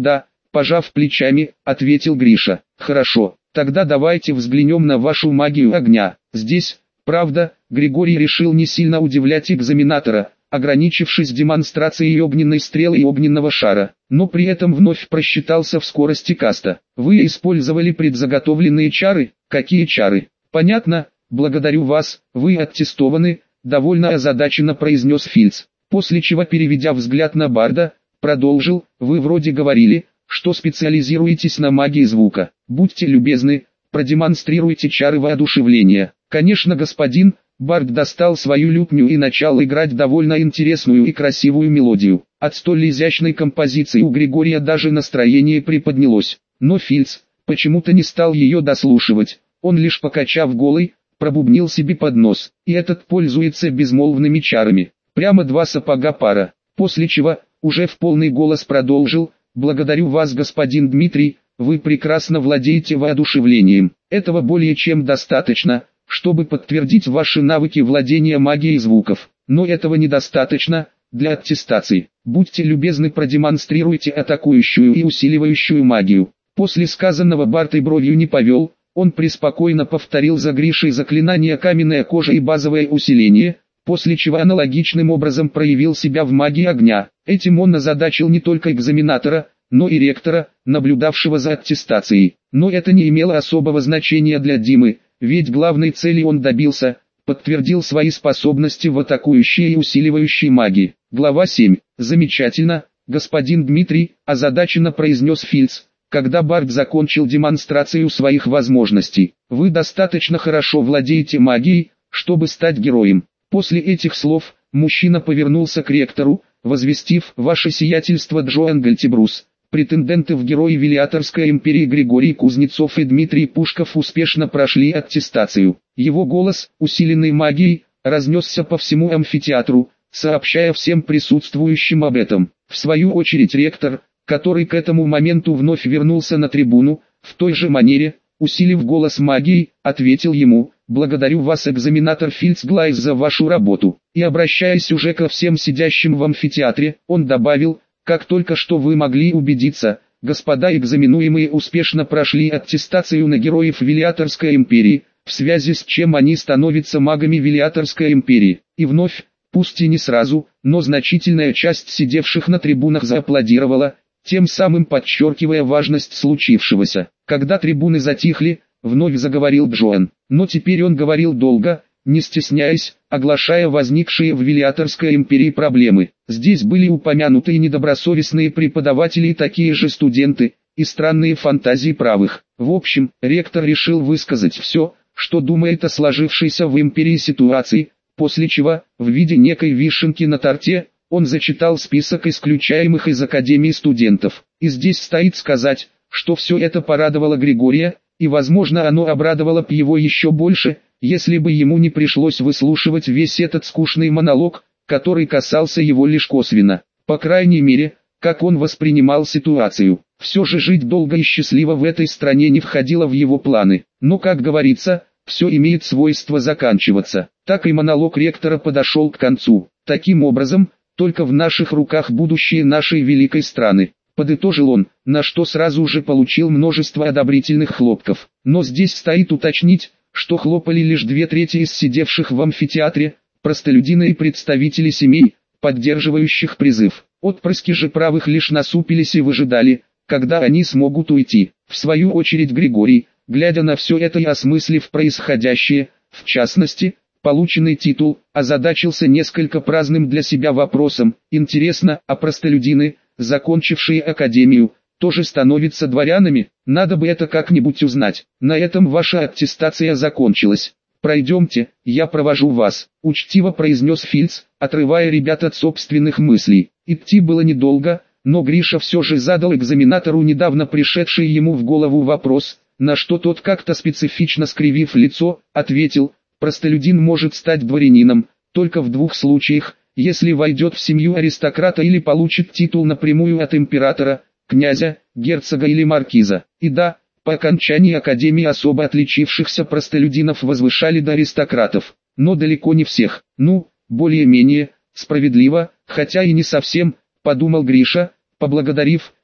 Пожав плечами, ответил Гриша. Хорошо, тогда давайте взглянем на вашу магию огня. Здесь, правда, Григорий решил не сильно удивлять экзаменатора, ограничившись демонстрацией огненной стрелы и огненного шара, но при этом вновь просчитался в скорости каста. Вы использовали предзаготовленные чары? Какие чары? Понятно, благодарю вас, вы аттестованы, довольно озадаченно произнес Фильц, после чего, переведя взгляд на Барда, продолжил: вы вроде говорили, что специализируетесь на магии звука. Будьте любезны, продемонстрируйте чары воодушевления. Конечно, господин. Бард достал свою лютню и начал играть довольно интересную и красивую мелодию. От столь изящной композиции у Григория даже настроение приподнялось. Но Фильц почему-то не стал ее дослушивать. Он лишь, покачав голой, пробубнил себе под нос. И этот пользуется безмолвными чарами. Прямо 2 сапога пара. После чего, уже в полный голос продолжил: благодарю вас, господин Дмитрий, вы прекрасно владеете воодушевлением. Этого более чем достаточно, чтобы подтвердить ваши навыки владения магией звуков. Но этого недостаточно для аттестации. Будьте любезны, продемонстрируйте атакующую и усиливающую магию. После сказанного Барт и бровью не повел, он преспокойно повторил за Гришей заклинание каменная кожа и базовое усиление, после чего аналогичным образом проявил себя в магии огня. Этим он озадачил не только экзаменатора, но и ректора, наблюдавшего за аттестацией. Но это не имело особого значения для Димы, ведь главной цели он добился, подтвердил свои способности в атакующей и усиливающей магии. Глава 7. Замечательно, господин Дмитрий, озадаченно произнес Фильц, когда Бард закончил демонстрацию своих возможностей. Вы достаточно хорошо владеете магией, чтобы стать героем. После этих слов, мужчина повернулся к ректору, возвестив: ваше сиятельство Джоан Гальтибрус. Претенденты в герои Велиаторской империи Григорий Кузнецов и Дмитрий Пушков успешно прошли аттестацию. Его голос, усиленный магией, разнесся по всему амфитеатру, сообщая всем присутствующим об этом. В свою очередь ректор, который к этому моменту вновь вернулся на трибуну, в той же манере, усилив голос магией, ответил ему: благодарю вас, экзаменатор Фильцглайз, за вашу работу. И, обращаясь уже ко всем сидящим в амфитеатре, он добавил: как только что вы могли убедиться, господа экзаменуемые успешно прошли аттестацию на героев Велиаторской империи, в связи с чем они становятся магами Велиаторской империи. И вновь, пусть и не сразу, но значительная часть сидевших на трибунах зааплодировала, тем самым подчеркивая важность случившегося. Когда трибуны затихли, вновь заговорил Джоан, но теперь он говорил долго, не стесняясь, оглашая возникшие в Велиаторской империи проблемы. Здесь были упомянуты и недобросовестные преподаватели, и такие же студенты, и странные фантазии правых. В общем, ректор решил высказать все, что думает о сложившейся в империи ситуации, после чего, в виде некой вишенки на торте, он зачитал список исключаемых из Академии студентов. И здесь стоит сказать, что все это порадовало Григория, и возможно оно обрадовало бы его еще больше, если бы ему не пришлось выслушивать весь этот скучный монолог, который касался его лишь косвенно. По крайней мере, как он воспринимал ситуацию. Все же жить долго и счастливо в этой стране не входило в его планы. Но, как говорится, все имеет свойство заканчиваться. Так и монолог ректора подошел к концу. Таким образом, только в наших руках будущее нашей великой страны. Подытожил он, на что сразу же получил множество одобрительных хлопков. Но здесь стоит уточнить, что хлопали лишь 2/3 из сидевших в амфитеатре, простолюдины и представители семей, поддерживающих призыв. Отпрыски же правых лишь насупились и выжидали, когда они смогут уйти. В свою очередь Григорий, глядя на все это и осмыслив происходящее, в частности, полученный титул, озадачился несколько праздным для себя вопросом: интересно, а простолюдины, закончившие академию, тоже становятся дворянами? Надо бы это как-нибудь узнать. На этом ваша аттестация закончилась. Пройдемте, я провожу вас, учтиво произнес Фильц, отрывая ребят от собственных мыслей. Идти было недолго, но Гриша все же задал экзаменатору недавно пришедший ему в голову вопрос, на что тот, как-то специфично скривив лицо, ответил: простолюдин может стать дворянином, только в 2 случаях: если войдет в семью аристократа или получит титул напрямую от императора, князя, герцога или маркиза. И да, по окончании академии особо отличившихся простолюдинов возвышали до аристократов, но далеко не всех. Ну, более-менее, справедливо, хотя и не совсем, подумал Гриша, поблагодарив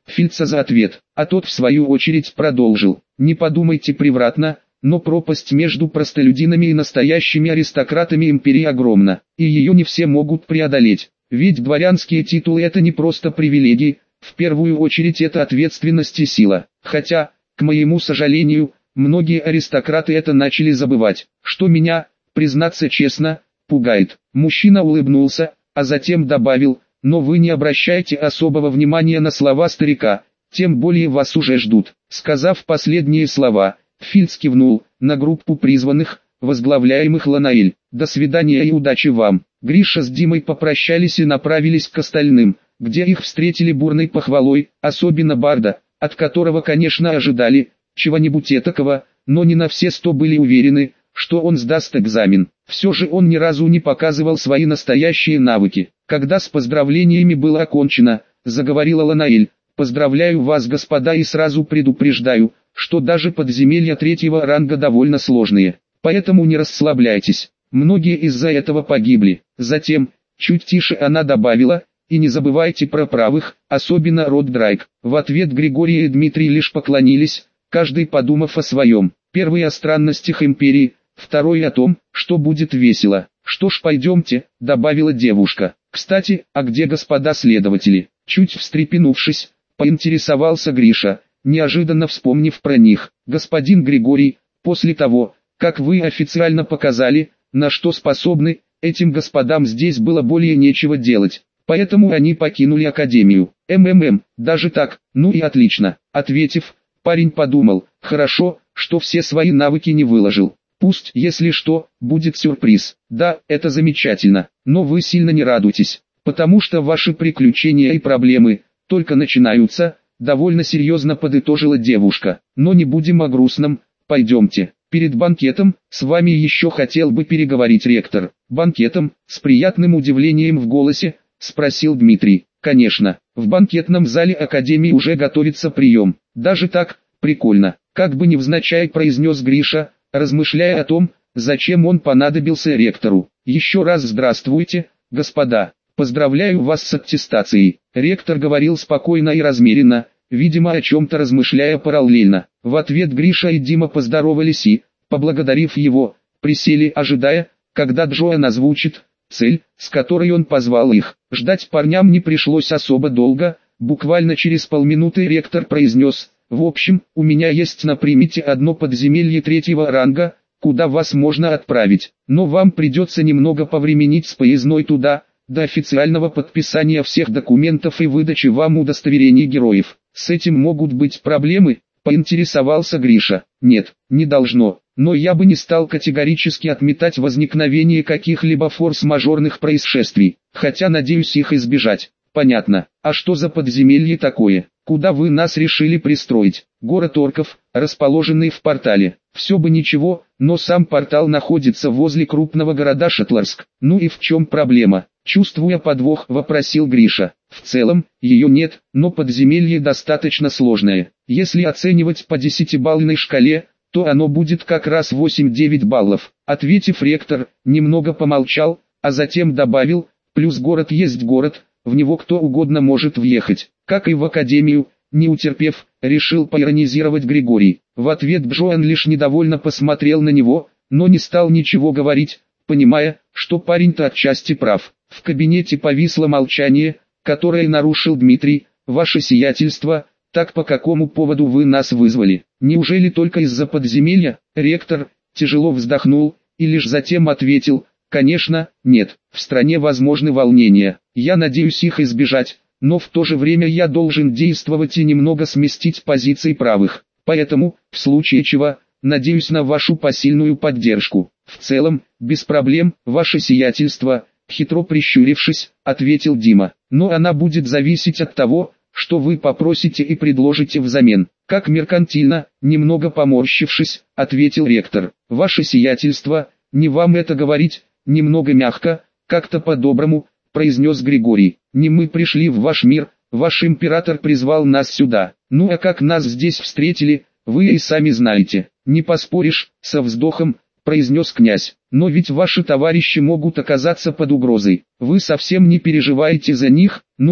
Фильца за ответ, а тот в свою очередь продолжил. Не подумайте превратно, но пропасть между простолюдинами и настоящими аристократами империи огромна, и ее не все могут преодолеть. Ведь дворянские титулы это не просто привилегии, в первую очередь это ответственность и сила. Хотя, к моему сожалению, многие аристократы это начали забывать, что меня, признаться честно, пугает. Мужчина улыбнулся, а затем добавил, но вы не обращайте особого внимания на слова старика, тем более вас уже ждут. Сказав последние слова, Фильц кивнул на группу призванных, возглавляемых Ланаэль. До свидания и удачи вам. Гриша с Димой попрощались и направились к остальным, где их встретили бурной похвалой, особенно Барда, от которого, конечно, ожидали чего-нибудь этакого, но не на все 100 были уверены, что он сдаст экзамен. Все же он ни разу не показывал свои настоящие навыки. Когда с поздравлениями было окончено, заговорила Ланаэль, поздравляю вас, господа, и сразу предупреждаю, что даже подземелья 3-го ранга довольно сложные, поэтому не расслабляйтесь, многие из-за этого погибли. Затем, чуть тише она добавила, и не забывайте про правых, особенно род Драйк. В ответ Григорий и Дмитрий лишь поклонились, каждый подумав о своем. Первый о странностях империи, второй о том, что будет весело. Что ж, пойдемте, добавила девушка. Кстати, а где господа следователи? Чуть встрепенувшись, поинтересовался Гриша, неожиданно вспомнив про них. Господин Григорий, после того, как вы официально показали, на что способны, этим господам здесь было более нечего делать, поэтому они покинули академию. Даже так, ну и отлично. Ответив, парень подумал, хорошо, что все свои навыки не выложил. Пусть, если что, будет сюрприз. Да, это замечательно, но вы сильно не радуйтесь, потому что ваши приключения и проблемы только начинаются, довольно серьезно подытожила девушка. Но не будем о грустном, пойдемте. Перед банкетом, с вами еще хотел бы переговорить ректор. Банкетом, с приятным удивлением в голосе, спросил Дмитрий. Конечно, в банкетном зале академии уже готовится прием. Даже так, прикольно, как бы невзначай произнес Гриша, размышляя о том, зачем он понадобился ректору. Еще раз здравствуйте, господа, поздравляю вас с аттестацией. Ректор говорил спокойно и размеренно, видимо о чем-то размышляя параллельно. В ответ Гриша и Дима поздоровались и, поблагодарив его, присели, ожидая, когда Джоан озвучит цель, с которой он позвал их. Ждать парням не пришлось особо долго, буквально через полминуты ректор произнес: в общем, у меня есть на примете одно подземелье 3-го ранга, куда вас можно отправить, но вам придется немного повременить с поездной туда, до официального подписания всех документов и выдачи вам удостоверений героев. С этим могут быть проблемы, поинтересовался Гриша. Нет, не должно, но я бы не стал категорически отметать возникновение каких-либо форс-мажорных происшествий, хотя надеюсь их избежать. Понятно. А что за подземелье такое? Куда вы нас решили пристроить? Город орков, расположенный в портале. Все бы ничего, но сам портал находится возле крупного города Шатларск. Ну и в чем проблема? Чувствуя подвох, вопросил Гриша. В целом, ее нет, но подземелье достаточно сложное. Если оценивать по 10-балльной шкале, то оно будет как раз 8-9 баллов. Ответив, ректор немного помолчал, а затем добавил, плюс город есть город, в него кто угодно может въехать, как и в академию. Не утерпев, решил поиронизировать Григорий. В ответ Джоан лишь недовольно посмотрел на него, но не стал ничего говорить, понимая, что парень-то отчасти прав. В кабинете повисло молчание, которое нарушил Дмитрий. Ваше сиятельство, так по какому поводу вы нас вызвали? Неужели только из-за подземелья? Ректор тяжело вздохнул и лишь затем ответил: конечно, нет, в стране возможны волнения, я надеюсь их избежать, но в то же время я должен действовать и немного сместить позиции правых, поэтому, в случае чего, надеюсь на вашу посильную поддержку. В целом, без проблем, ваше сиятельство, хитро прищурившись, ответил Дима, но она будет зависеть от того, что вы попросите и предложите взамен. Как меркантильно, немного поморщившись, ответил ректор. Ваше сиятельство, не вам это говорить, немного мягко, как-то по-доброму, произнес Григорий. Не мы пришли в ваш мир, ваш император призвал нас сюда. Ну а как нас здесь встретили, вы и сами знаете. Не поспоришь, со вздохом, произнес князь. Но ведь ваши товарищи могут оказаться под угрозой. Вы совсем не переживаете за них, ну,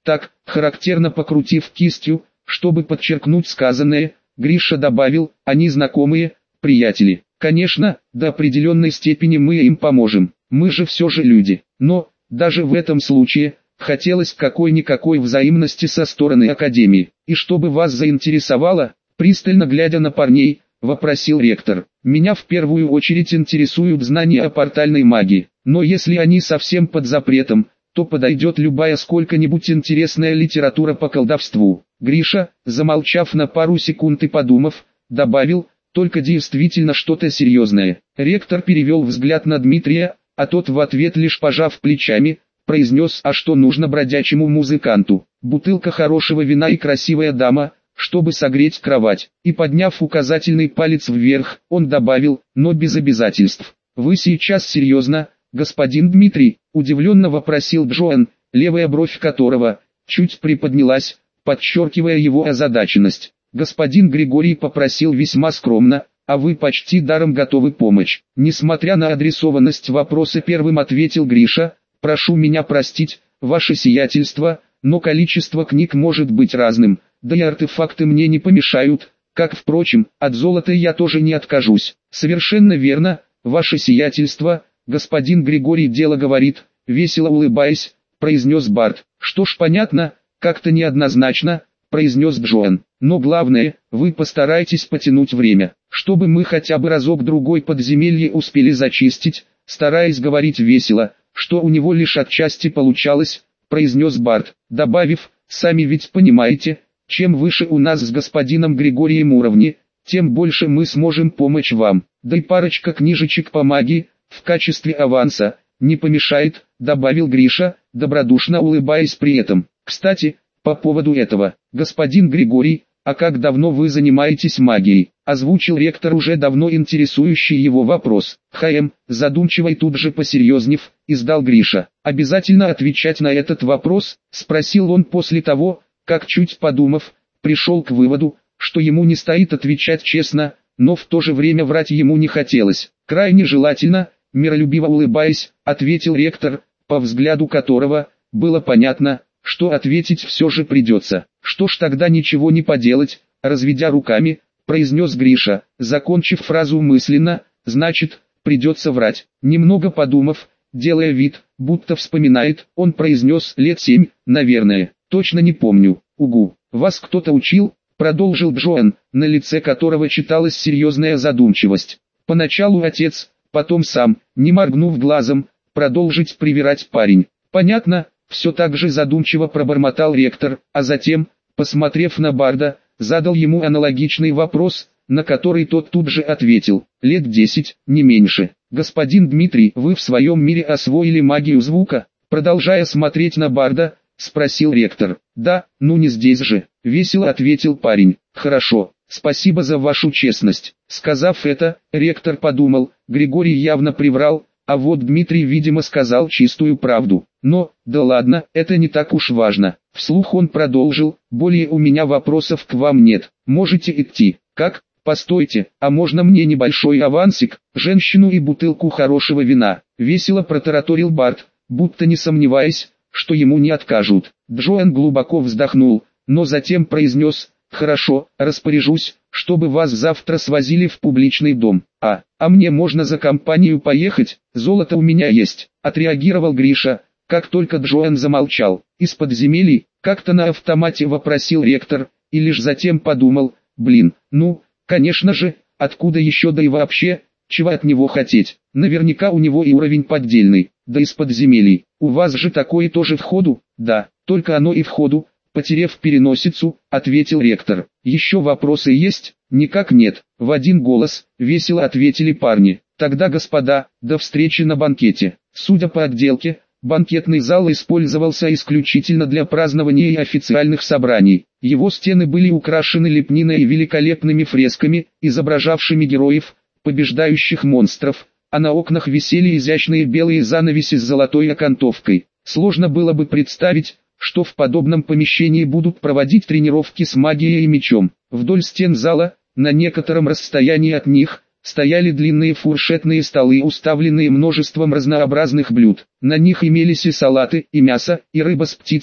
Так, характерно покрутив кистью, чтобы подчеркнуть сказанное, Гриша добавил: они знакомые, приятели. Конечно, до определенной степени мы им поможем, мы же все же люди. Но, даже в этом случае, хотелось какой-никакой взаимности со стороны Академии. И чтобы вас заинтересовало, пристально глядя на парней, вопросил ректор. Меня в первую очередь интересуют знания о портальной магии, но если они совсем под запретом, то подойдет любая сколько-нибудь интересная литература по колдовству. Гриша, замолчав на пару секунд и подумав, добавил: только действительно что-то серьезное. Ректор перевел взгляд на Дмитрия, а тот в ответ лишь пожав плечами, произнес: а что нужно бродячему музыканту? Бутылка хорошего вина и красивая дама, чтобы согреть кровать. И подняв указательный палец вверх, он добавил: но без обязательств. Вы сейчас серьезно, господин Дмитрий? Удивленно вопросил Джоан, левая бровь которого чуть приподнялась, подчеркивая его озадаченность. Господин Григорий попросил весьма скромно: а вы почти даром готовы помочь. Несмотря на адресованность вопроса, первым ответил Гриша: прошу меня простить, ваше сиятельство, но количество книг может быть разным, да и артефакты мне не помешают, как, впрочем, от золота я тоже не откажусь. Совершенно верно, ваше сиятельство, господин Григорий дело говорит, весело улыбаясь, произнес Барт. Что ж, понятно, как-то неоднозначно, произнес Джоан. Но главное, вы постарайтесь потянуть время, чтобы мы хотя бы разок-другой подземелье успели зачистить, стараясь говорить весело, что у него лишь отчасти получалось, произнес Барт, добавив: сами ведь понимаете, чем выше у нас с господином Григорием уровни, тем больше мы сможем помочь вам. Да и парочка книжечек по магии, в качестве аванса, не помешает, добавил Гриша, добродушно улыбаясь при этом. Кстати, по поводу этого, господин Григорий, а как давно вы занимаетесь магией? Озвучил ректор уже давно интересующий его вопрос. Задумчиво и тут же посерьезнев, издал Гриша. Обязательно отвечать на этот вопрос? Спросил он после того, как, чуть подумав, пришел к выводу, что ему не стоит отвечать честно, но в то же время врать ему не хотелось. Крайне желательно, миролюбиво улыбаясь, ответил ректор, по взгляду которого было понятно, что ответить все же придется. Что ж, тогда ничего не поделать, разведя руками, произнес Гриша, закончив фразу мысленно: значит, придется врать. Немного подумав, делая вид, будто вспоминает, он произнес: лет 7, наверное, точно не помню. Угу, вас кто-то учил? Продолжил Джоан, на лице которого читалась серьезная задумчивость. Поначалу отец, потом сам, не моргнув глазом, продолжить привирать парень. Понятно. Все так же задумчиво пробормотал ректор, а затем, посмотрев на Барда, задал ему аналогичный вопрос, на который тот тут же ответил: лет 10, не меньше. Господин Дмитрий, вы в своем мире освоили магию звука? Продолжая смотреть на Барда, спросил ректор. Да, ну не здесь же, весело ответил парень. Хорошо, спасибо за вашу честность. Сказав это, ректор подумал: Григорий явно приврал, а вот Дмитрий, видимо, сказал чистую правду. Но, да ладно, это не так уж важно. Вслух он продолжил: более у меня вопросов к вам нет, можете идти. Как? Постойте, а можно мне небольшой авансик, женщину и бутылку хорошего вина? Весело протараторил Барт, будто не сомневаясь, что ему не откажут. Джоан глубоко вздохнул, но затем произнес: хорошо, распоряжусь, чтобы вас завтра свозили в публичный дом. А мне можно за компанию поехать? Золото у меня есть, отреагировал Гриша, как только Джоан замолчал. Из подземелий, как-то на автомате вопросил ректор, и лишь затем подумал: блин, ну, конечно же, откуда еще, да и вообще, чего от него хотеть? Наверняка у него и уровень поддельный, да из подземелий. У вас же такое тоже в ходу? Да, только оно и в ходу. Потерев переносицу, ответил ректор. Еще вопросы есть? Никак нет. В один голос, весело ответили парни. Тогда, господа, до встречи на банкете. Судя по отделке, банкетный зал использовался исключительно для празднования и официальных собраний. Его стены были украшены лепниной и великолепными фресками, изображавшими героев, побеждающих монстров, а на окнах висели изящные белые занавеси с золотой окантовкой. Сложно было бы представить, что в подобном помещении будут проводить тренировки с магией и мечом. Вдоль стен зала, на некотором расстоянии от них, стояли длинные фуршетные столы, уставленные множеством разнообразных блюд. На них имелись и салаты, и мясо, и рыба с птицей,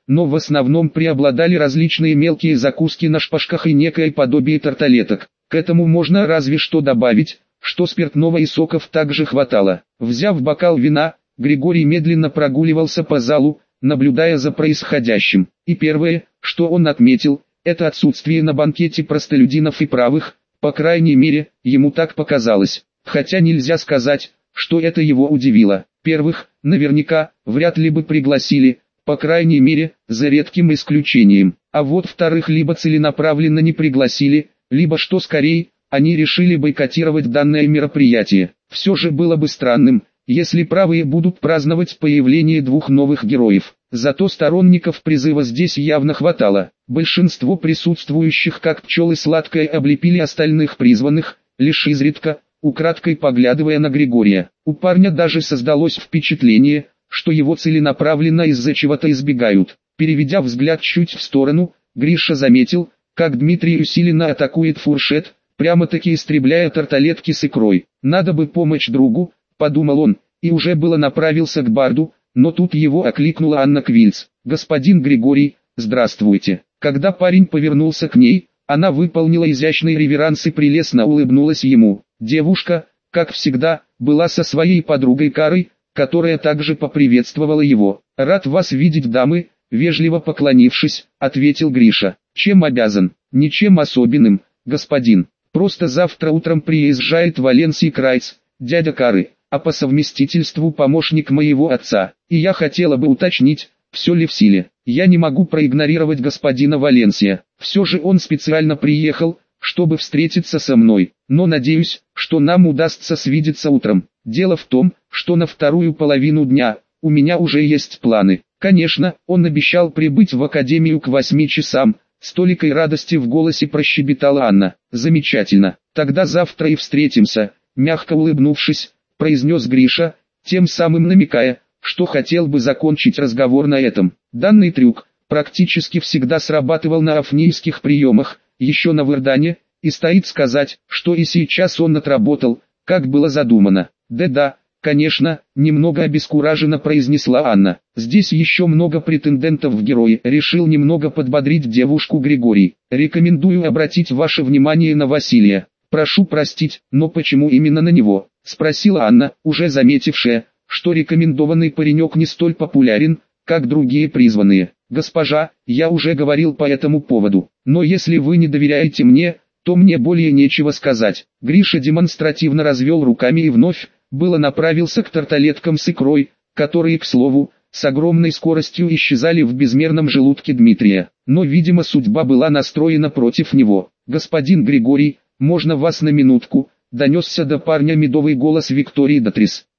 но в основном преобладали различные мелкие закуски на шпажках и некое подобие тарталеток. К этому можно разве что добавить, что спиртного и соков также хватало. Взяв бокал вина, Григорий медленно прогуливался по залу, наблюдая за происходящим. И первое, что он отметил, это отсутствие на банкете простолюдинов и правых, по крайней мере, ему так показалось. Хотя нельзя сказать, что это его удивило. Первых, наверняка, вряд ли бы пригласили, по крайней мере, за редким исключением. А вот вторых либо целенаправленно не пригласили, либо что скорее, они решили бойкотировать данное мероприятие. Все же было бы странным, если правые будут праздновать появление двух новых героев. Зато сторонников призыва здесь явно хватало. Большинство присутствующих как пчелы сладкое облепили остальных призванных, лишь изредка, украдкой поглядывая на Григория. У парня даже создалось впечатление, что его целенаправленно из-за чего-то избегают. Переведя взгляд чуть в сторону, Гриша заметил, как Дмитрий усиленно атакует фуршет, прямо-таки истребляя тарталетки с икрой. «Надо бы помочь другу», — подумал он, и уже было направился к барду, но тут его окликнула Анна Квильц. «Господин Григорий, здравствуйте». Когда парень повернулся к ней, она выполнила изящный реверанс и прелестно улыбнулась ему. Девушка, как всегда, была со своей подругой Карой, которая также поприветствовала его. «Рад вас видеть, дамы», — вежливо поклонившись, ответил Гриша. «Чем обязан?» «Ничем особенным, господин. Просто завтра утром приезжает Валенсий Крайц, дядя Кары, а по совместительству помощник моего отца, и я хотела бы уточнить, все ли в силе. Я не могу проигнорировать господина Валенсия. Все же он специально приехал, чтобы встретиться со мной, но надеюсь, что нам удастся свидеться утром. Дело в том, что на вторую половину дня у меня уже есть планы». Конечно, он обещал прибыть в академию к 8 часам, с толикой радости в голосе прощебетала Анна. «Замечательно, тогда завтра и встретимся», мягко улыбнувшись, произнес Гриша, тем самым намекая, что хотел бы закончить разговор на этом. Данный трюк практически всегда срабатывал на афнийских приемах, еще на Вырдане, и стоит сказать, что и сейчас он отработал, как было задумано. «Да-да, конечно», немного обескураженно произнесла Анна. «Здесь еще много претендентов в герои», решил немного подбодрить девушку Григорий. «Рекомендую обратить ваше внимание на Василия. Прошу простить, но почему именно на него?» спросила Анна, уже заметившая, что рекомендованный паренек не столь популярен, как другие призванные. «Госпожа, я уже говорил по этому поводу, но если вы не доверяете мне, то мне более нечего сказать». Гриша демонстративно развел руками и вновь было направился к тарталеткам с икрой, которые, к слову, с огромной скоростью исчезали в безмерном желудке Дмитрия. Но, видимо, судьба была настроена против него. «Господин Григорий, можно вас на минутку?» Донесся до парня медовый голос Виктории Датрис.